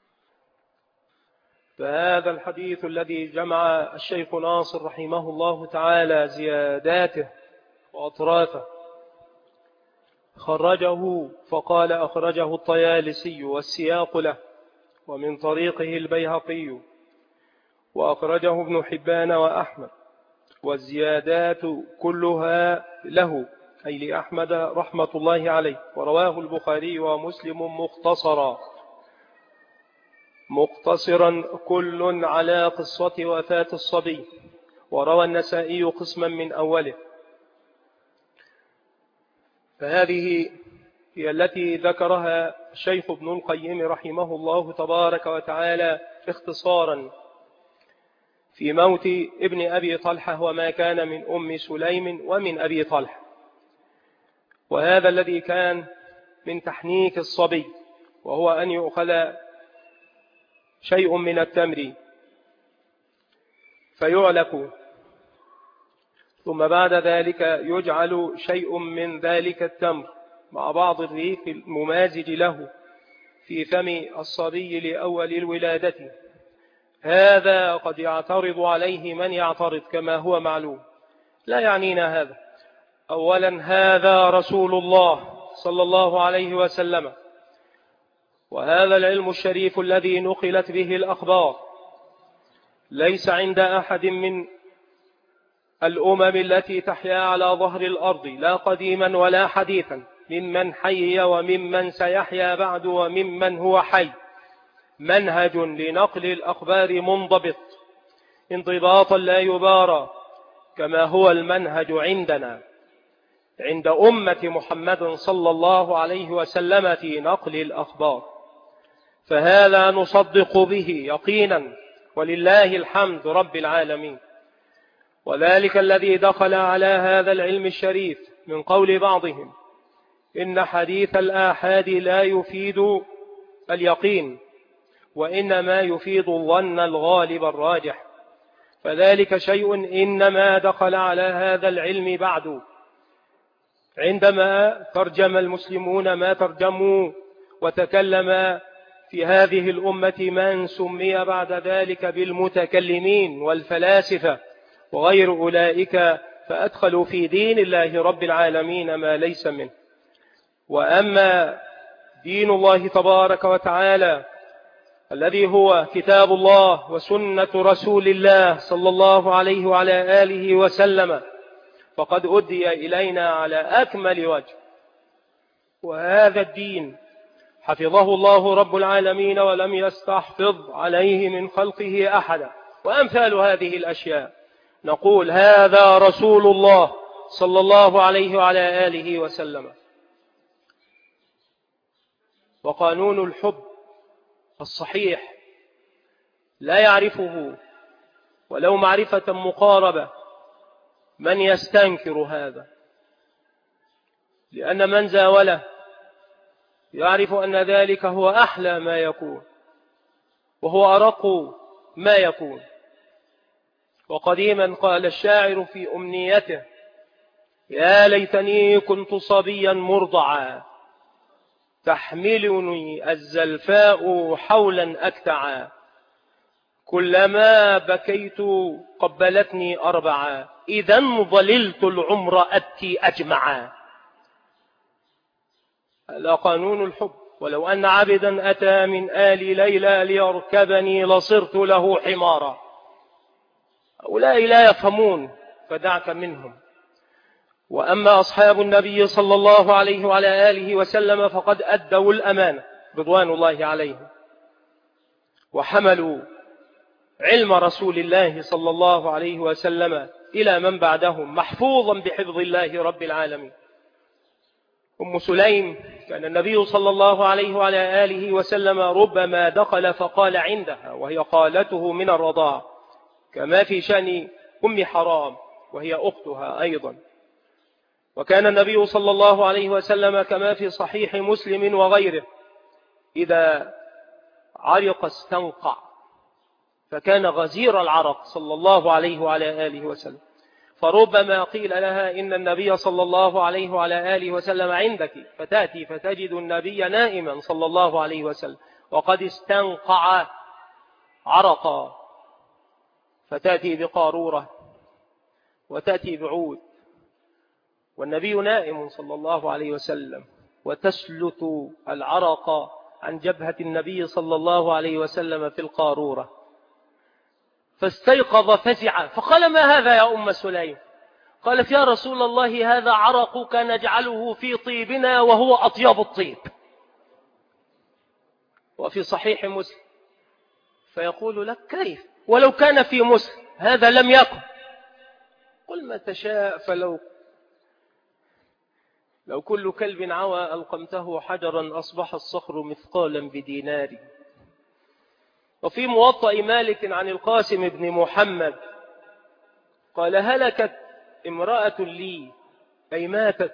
فهذا الحديث الذي جمع الشيخ ناصر رحمه الله تعالى زياداته وأطرافه خرجه، فقال: أخرجه الطيالسي والسياق له، ومن طريقه البيهقي، وأخرجه ابن حبان وأحمد، والزيادات كلها له، أي لأحمد رحمة الله عليه. ورواه البخاري ومسلم مقتصرا كل على قصة وفاة الصبي، وروى النسائي قسما من أوله. فهذه هي التي ذكرها الشيخ ابن القيم رحمه الله تبارك وتعالى اختصارا في موت ابن أبي طلحة وما كان من أم سليم ومن أبي طلحة. وهذا الذي كان من تحنيك الصبي، وهو أن يؤخذ شيء من التمر فيعلق، ثم بعد ذلك يجعل شيء من ذلك التمر مع بعض الريق الممازج له في فم الصبي لأول الولادة. هذا قد يعترض عليه من يعترض كما هو معلوم، لا يعنينا هذا. أولا، هذا رسول الله صلى الله عليه وسلم، وهذا العلم الشريف الذي نقلت به الأخبار ليس عند أحد من الأمم التي تحيا على ظهر الأرض، لا قديما ولا حديثا، ممن حي وممن سيحيا بعد وممن هو حي، منهج لنقل الأخبار منضبط انضباطا لا يبارى، كما هو المنهج عندنا عند أمة محمد صلى الله عليه وسلم في نقل الأخبار. فهذا نصدق به يقينا، ولله الحمد رب العالمين. وذلك الذي دخل على هذا العلم الشريف من قول بعضهم إن حديث الآحاد لا يفيد اليقين وإنما يفيد الظن الغالب الراجح، فذلك شيء إنما دخل على هذا العلم بعد، عندما ترجم المسلمون ما ترجموا وتكلم في هذه الأمة من سمي بعد ذلك بالمتكلمين والفلاسفة وغير أولئك، فأدخلوا في دين الله رب العالمين ما ليس منه. وأما دين الله تبارك وتعالى الذي هو كتاب الله وسنة رسول الله صلى الله عليه وعلى آله وسلم فقد أدي إلينا على أكمل وجه، وهذا الدين حفظه الله رب العالمين ولم يستحفظ عليه من خلقه أحدا. وأمثال هذه الأشياء نقول هذا رسول الله صلى الله عليه وعلى آله وسلم. وقانون الحب الصحيح لا يعرفه ولو معرفة مقاربة من يستنكر هذا، لأن من زاوله يعرف أن ذلك هو أحلى ما يكون وهو أرق ما يكون. وقديما قال الشاعر في أمنيته يا ليتني كنت صبيا مرضعا تحملني الزلفاء حولا أكتعا كلما بكيت قبلتني أربعا إذا ظللت العمر أبكي أجمعا. هذا قانون الحب. ولو أن عبدا أتى من آل ليلى ليركبني لصرت له حمارا. هؤلاء لا يفهمون فدعك منهم. وأما أصحاب النبي صلى الله عليه وعلى آله وسلم فقد أدوا الأمانة رضوان الله عليهم، وحملوا علم رسول الله صلى الله عليه وسلم إلى من بعدهم محفوظا بحفظ الله رب العالمين. أم سليم كان النبي صلى الله عليه وعلى آله وسلم ربما دخل فقال عندها وهي قالته من الرضاع، كما في شأن أم حرام وهي أختها أيضا. وكان النبي صلى الله عليه وسلم كما في صحيح مسلم وغيره إذا عرق استنقع، فكان غزير العرق صلى الله عليه وعلى آله وسلم. فربما قيل لها إن النبي صلى الله عليه وعلى آله وسلم عندك، فتأتي فتجد النبي نائما صلى الله عليه وسلم وقد استنقع عرقا، فتأتي بقارورة وتأتي بعود والنبي نائم صلى الله عليه وسلم، وتسلت العرق عن جبهة النبي صلى الله عليه وسلم في القارورة. فاستيقظ فزعا فقال ما هذا يا أم سليم؟ قالت يا رسول الله هذا عرقك نجعله في طيبنا وهو أطيب الطيب. وفي صحيح مسلم فيقول لك كيف ولو كان في مسلم هذا لم يكن؟ قل ما تشاء فلو كل كلب عوى ألقمته حجرا أصبح الصخر مثقالا بدينار. وفي موطأ مالك عن القاسم بن محمد قال هلكت امرأة لي أي ماتت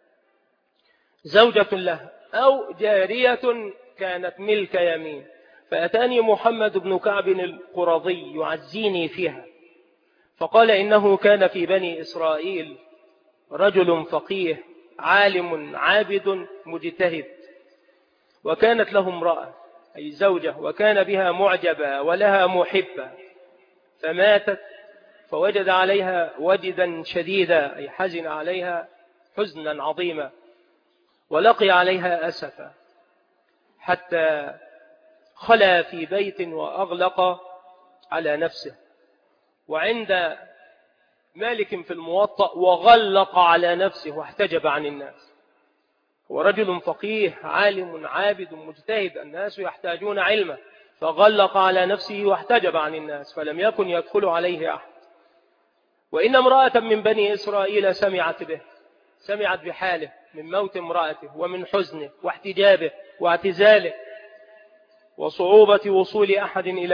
زوجة له أو جارية كانت ملك يمين، فأتاني محمد بن كعب القرظي يعزيني فيها، فقال إنه كان في بني إسرائيل رجل فقيه عالم عابد مجتهد، وكانت له امرأة أي زوجة وكان بها معجبة ولها محبة، فماتت فوجد عليها وجدا شديدا أي حزن عليها حزنا عظيما ولقي عليها أسفا، حتى خلا في بيت وأغلق على نفسه. وعند مالك في الموطأ وغلق على نفسه واحتجب عن الناس. هو رجل فقيه عالم عابد مجتهد، الناس يحتاجون علمه، فغلق على نفسه واحتجب عن الناس فلم يكن يدخل عليه أحد. وإن امرأة من بني إسرائيل سمعت به، سمعت بحاله من موت امرأته ومن حزنه واحتجابه واعتزاله وصعوبة وصول أحد إليه،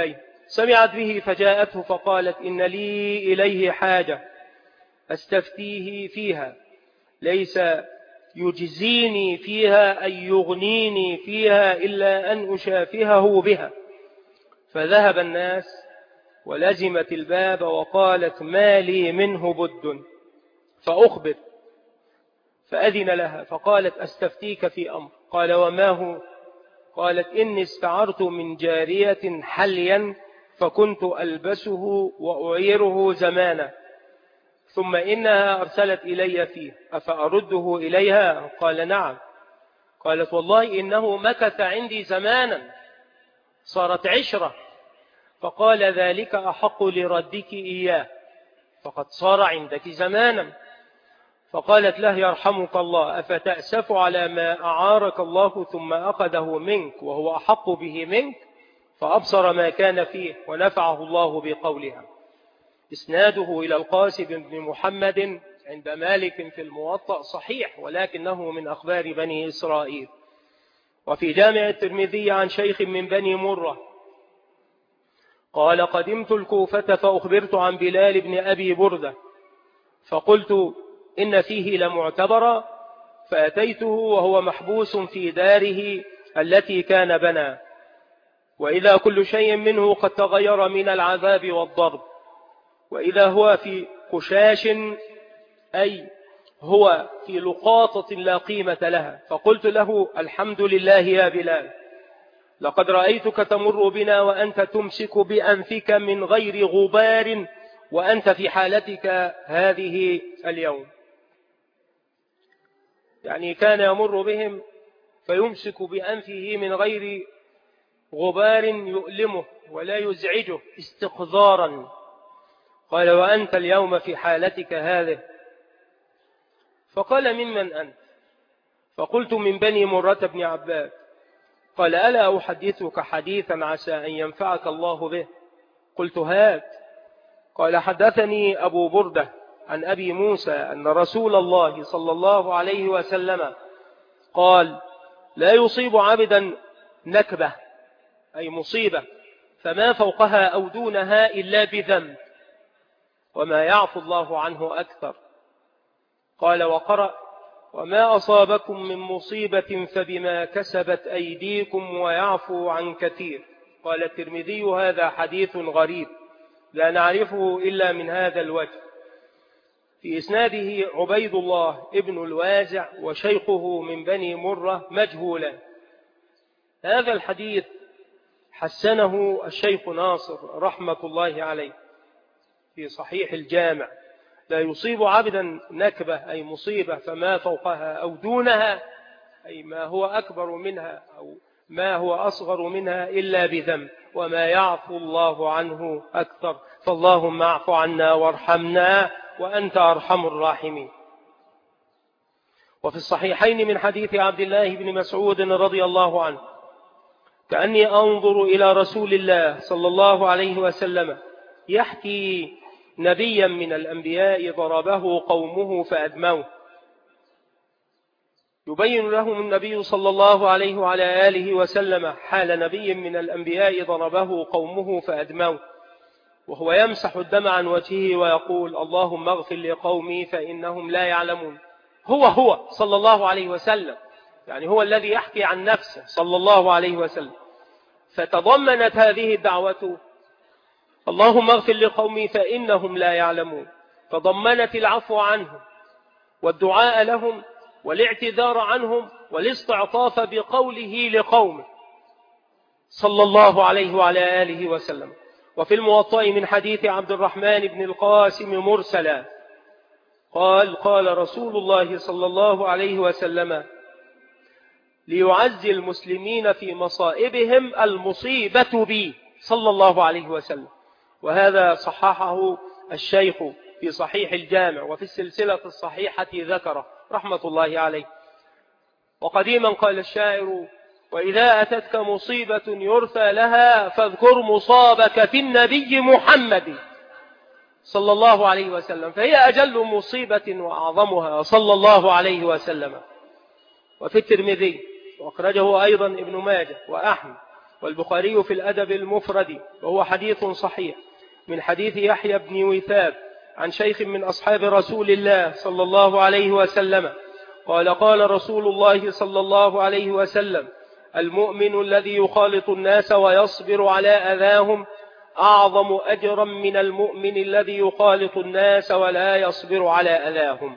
سمعت به فجاءته فقالت إن لي إليه حاجة أستفتيه فيها، ليس يجزيني فيها أي يغنيني فيها إلا أن أشافهه بها. فذهب الناس ولزمت الباب وقالت ما لي منه بد فأخبر. فأذن لها فقالت أستفتيك في أمر. قال وما هو؟ قالت إني استعرت من جارية حليا فكنت ألبسه وأعيره زمانا، ثم إنها أرسلت إلي فيه أفأرده إليها؟ قال نعم. قالت والله إنه مكث عندي زمانا صارت عشرة. فقال ذلك أحق لردك إياه فقد صار عندك زمانا. فقالت له يرحمك الله أفتأسف على ما أعارك الله ثم أخذه منك وهو أحق به منك؟ فأبصر ما كان فيه ونفعه الله بقولها. إسناده إلى القاسم بن محمد عند مالك في الموطأ صحيح، ولكنه من أخبار بني إسرائيل. وفي جامع الترمذي عن شيخ من بني مرة قال قدمت الكوفة فأخبرت عن بلال بن أبي بردة فقلت إن فيه لمعتبرا، فأتيته وهو محبوس في داره التي كان بنى، وإذا كل شيء منه قد تغير من العذاب والضرب، وإذا هو في قشاش أي هو في لقاطة لا قيمة لها. فقلت له الحمد لله يا بلال، لقد رأيتك تمر بنا وأنت تمسك بأنفك من غير غبار وأنت في حالتك هذه اليوم. يعني كان يمر بهم فيمسك بأنفه من غير غبار يؤلمه ولا يزعجه استقذارا. قال وأنت اليوم في حالتك هذه. فقال ممن أنت؟ فقلت من بني مرة بن عباد. قال ألا أحدثك حديثا عسى أن ينفعك الله به؟ قلت هات. قال حدثني أبو بردة عن أبي موسى أن رسول الله صلى الله عليه وسلم قال لا يصيب عبدا نكبة أي مصيبة فما فوقها أو دونها إلا بذنب، وما يعفو الله عنه أكثر. قال وقرأ وما أصابكم من مصيبة فبما كسبت أيديكم ويعفو عن كثير. قال الترمذي هذا حديث غريب لا نعرفه إلا من هذا الوجه. في إسناده عبيد الله ابن الوازع وشيخه من بني مرة مجهولا. هذا الحديث حسنه الشيخ ناصر رحمة الله عليه في صحيح الجامع. لا يصيب عبدا نكبة أي مصيبة فما فوقها أو دونها أي ما هو أكبر منها أو ما هو أصغر منها إلا بذنب، وما يعفو الله عنه أكثر. فاللهم اعف عنا وارحمنا وأنت أرحم الراحمين. وفي الصحيحين من حديث عبد الله بن مسعود رضي الله عنه كأني أنظر إلى رسول الله صلى الله عليه وسلم يحكي نبيا من الأنبياء ضربه قومه فأدموه. يبين لهم النبي صلى الله عليه وعلى آله وسلم حال نبي من الأنبياء ضربه قومه فأدموه، وهو يمسح الدم عن وجهه ويقول اللهم اغفر لقومي فإنهم لا يعلمون. هو صلى الله عليه وسلم، يعني هو الذي يحكي عن نفسه صلى الله عليه وسلم. فتضمنت هذه الدعوة اللهم اغفر لقومي فإنهم لا يعلمون، تضمنت العفو عنهم والدعاء لهم والاعتذار عنهم والاستعطاف بقوله لقومه صلى الله عليه وعلى آله وسلم. وفي الموطأ من حديث عبد الرحمن بن القاسم مرسلا قال قال رسول الله صلى الله عليه وسلم ليعزي المسلمين في مصائبهم المصيبة بي صلى الله عليه وسلم. وهذا صححه الشيخ في صحيح الجامع وفي السلسلة الصحيحة ذكره رحمة الله عليه. وقديما قال الشاعر وإذا أتتك مصيبة يرثى لها فاذكر مصابك في النبي محمد صلى الله عليه وسلم، فهي أجل مصيبة وأعظمها صلى الله عليه وسلم. وفي الترمذي وأخرجه أيضا ابن ماجه وأحمد والبخاري في الأدب المفرد، وهو حديث صحيح من حديث يحيى بن وثاب عن شيخ من أصحاب رسول الله صلى الله عليه وسلم قال: قال رسول الله صلى الله عليه وسلم: المؤمن الذي يخالط الناس ويصبر على أذاهم أعظم أجرا من المؤمن الذي يخالط الناس ولا يصبر على أذاهم.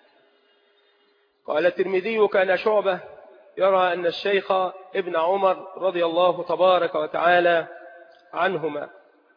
قال الترمذي: كان شعبة يرى أن الشيخ ابن عمر رضي الله تبارك وتعالى عنهما.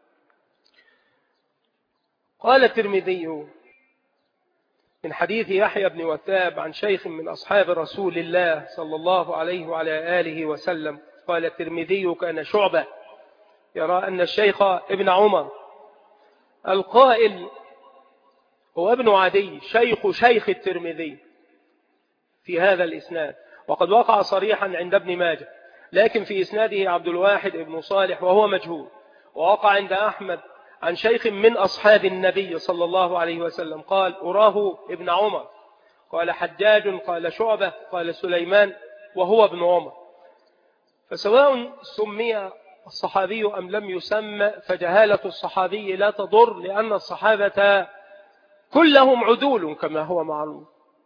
قال الترمذي من حديث يحيى بن وثاب عن شيخ من أصحاب رسول الله صلى الله عليه وعلى آله وسلم، قال الترمذي: كان شعبة يرى أن الشيخ ابن عمر. القائل هو ابن عدي شيخ الترمذي في هذا الإسناد، وقد وقع صريحا عند ابن ماجه، لكن في إسناده عبد الواحد ابن صالح وهو مجهول. ووقع عند أحمد عن شيخ من أصحاب النبي صلى الله عليه وسلم قال: أراه ابن عمر. قال حجاج: قال شعبة، قال سليمان، وهو ابن عمر. فسواء سمي الصحابي أم لم يسمى فجهالة الصحابي لا تضر، لأن الصحابة كلهم عدول كما هو معلوم.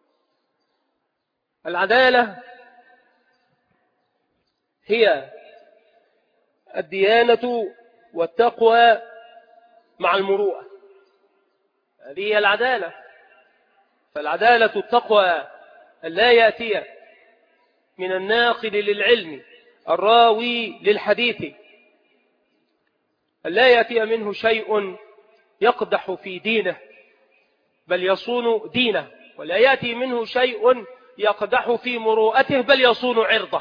العدالة هي الديانة والتقوى مع المروءة، هذه هي العدالة. فالعدالة التقوى أن لا يأتي من الناقل للعلم الراوي للحديث، أن لا يأتي منه شيء يقدح في دينه بل يصون دينه، ولا يأتي منه شيء يقدح في مروءته بل يصون عرضه،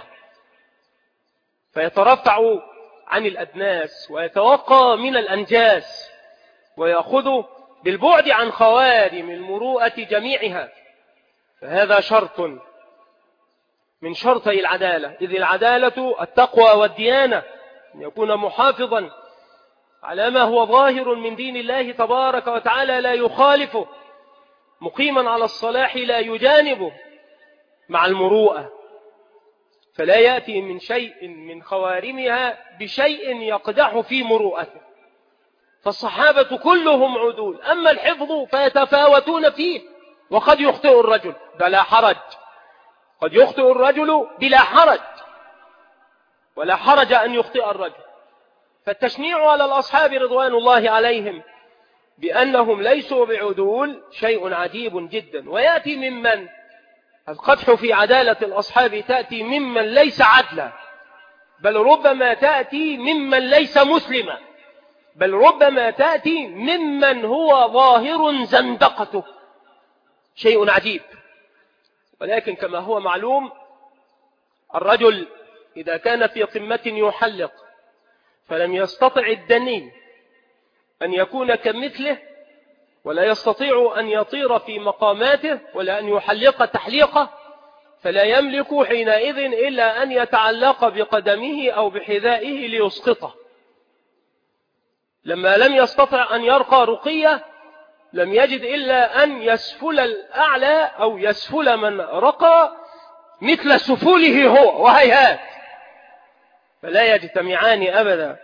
فيترفع عن الأدناس ويتوقى من الأنجاس ويأخذ بالبعد عن خوارم المروءة جميعها. فهذا شرط من شرطي العدالة، إذ العدالة التقوى والديانة، أن يكون محافظا على ما هو ظاهر من دين الله تبارك وتعالى لا يخالفه، مقيما على الصلاح لا يجانبه، مع المروءة، فلا يأتي من شيء من خوارمها بشيء يقدح في مروءته. فالصحابة كلهم عدول، أما الحفظ فيتفاوتون فيه، وقد يخطئ الرجل بلا حرج، قد يخطئ الرجل بلا حرج، ولا حرج أن يخطئ الرجل. فالتشنيع على الأصحاب رضوان الله عليهم بأنهم ليسوا بعدول شيء عجيب جدا. ويأتي ممن القدح في عدالة الأصحاب تأتي ممن ليس عدلا، بل ربما تأتي ممن ليس مسلما، بل ربما تأتي ممن هو ظاهر زندقته، شيء عجيب. ولكن كما هو معلوم، الرجل إذا كان في قمة يحلق فلم يستطع الدني أن يكون كمثله، ولا يستطيع أن يطير في مقاماته ولا أن يحلق تحليقه، فلا يملك حينئذ إلا أن يتعلق بقدمه أو بحذائه ليسقطه. لما لم يستطع أن يرقى رقية لم يجد إلا أن يسفل الأعلى أو يسفل من رقى مثل سفوله هو، وهيهات، فلا يجتمعان أبدا.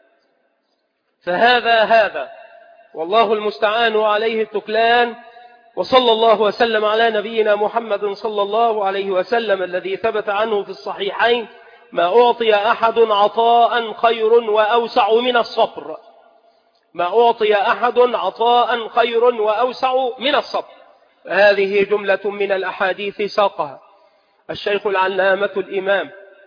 فهذا والله المستعان عليه التكلان. وصلى الله وسلم على نبينا محمد صلى الله عليه وسلم الذي ثبت عنه في الصحيحين: ما أعطي أحد عطاء خير وأوسع من الصبر. ما أعطي أحد عطاء خير وأوسع من الصبر. هذه جملة من الأحاديث ساقها الشيخ العلامة الإمام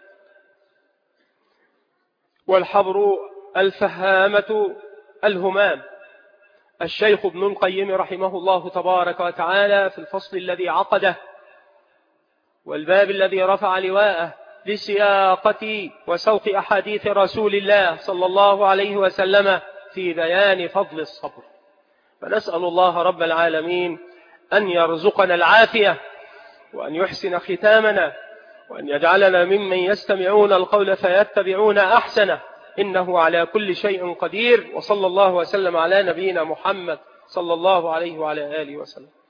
والحبر الفهامة الهمام الشيخ ابن القيم رحمه الله تبارك وتعالى في الفصل الذي عقده والباب الذي رفع لواءه لسياقة وسوق أحاديث رسول الله صلى الله عليه وسلم في بيان فضل الصبر. فنسأل الله رب العالمين أن يرزقنا العافية، وأن يحسن ختامنا، وأن يجعلنا ممن يستمعون القول فيتبعون أحسنه، إنه على كل شيء قدير. وصلى الله وسلم على نبينا محمد صلى الله عليه وعلى آله وسلم.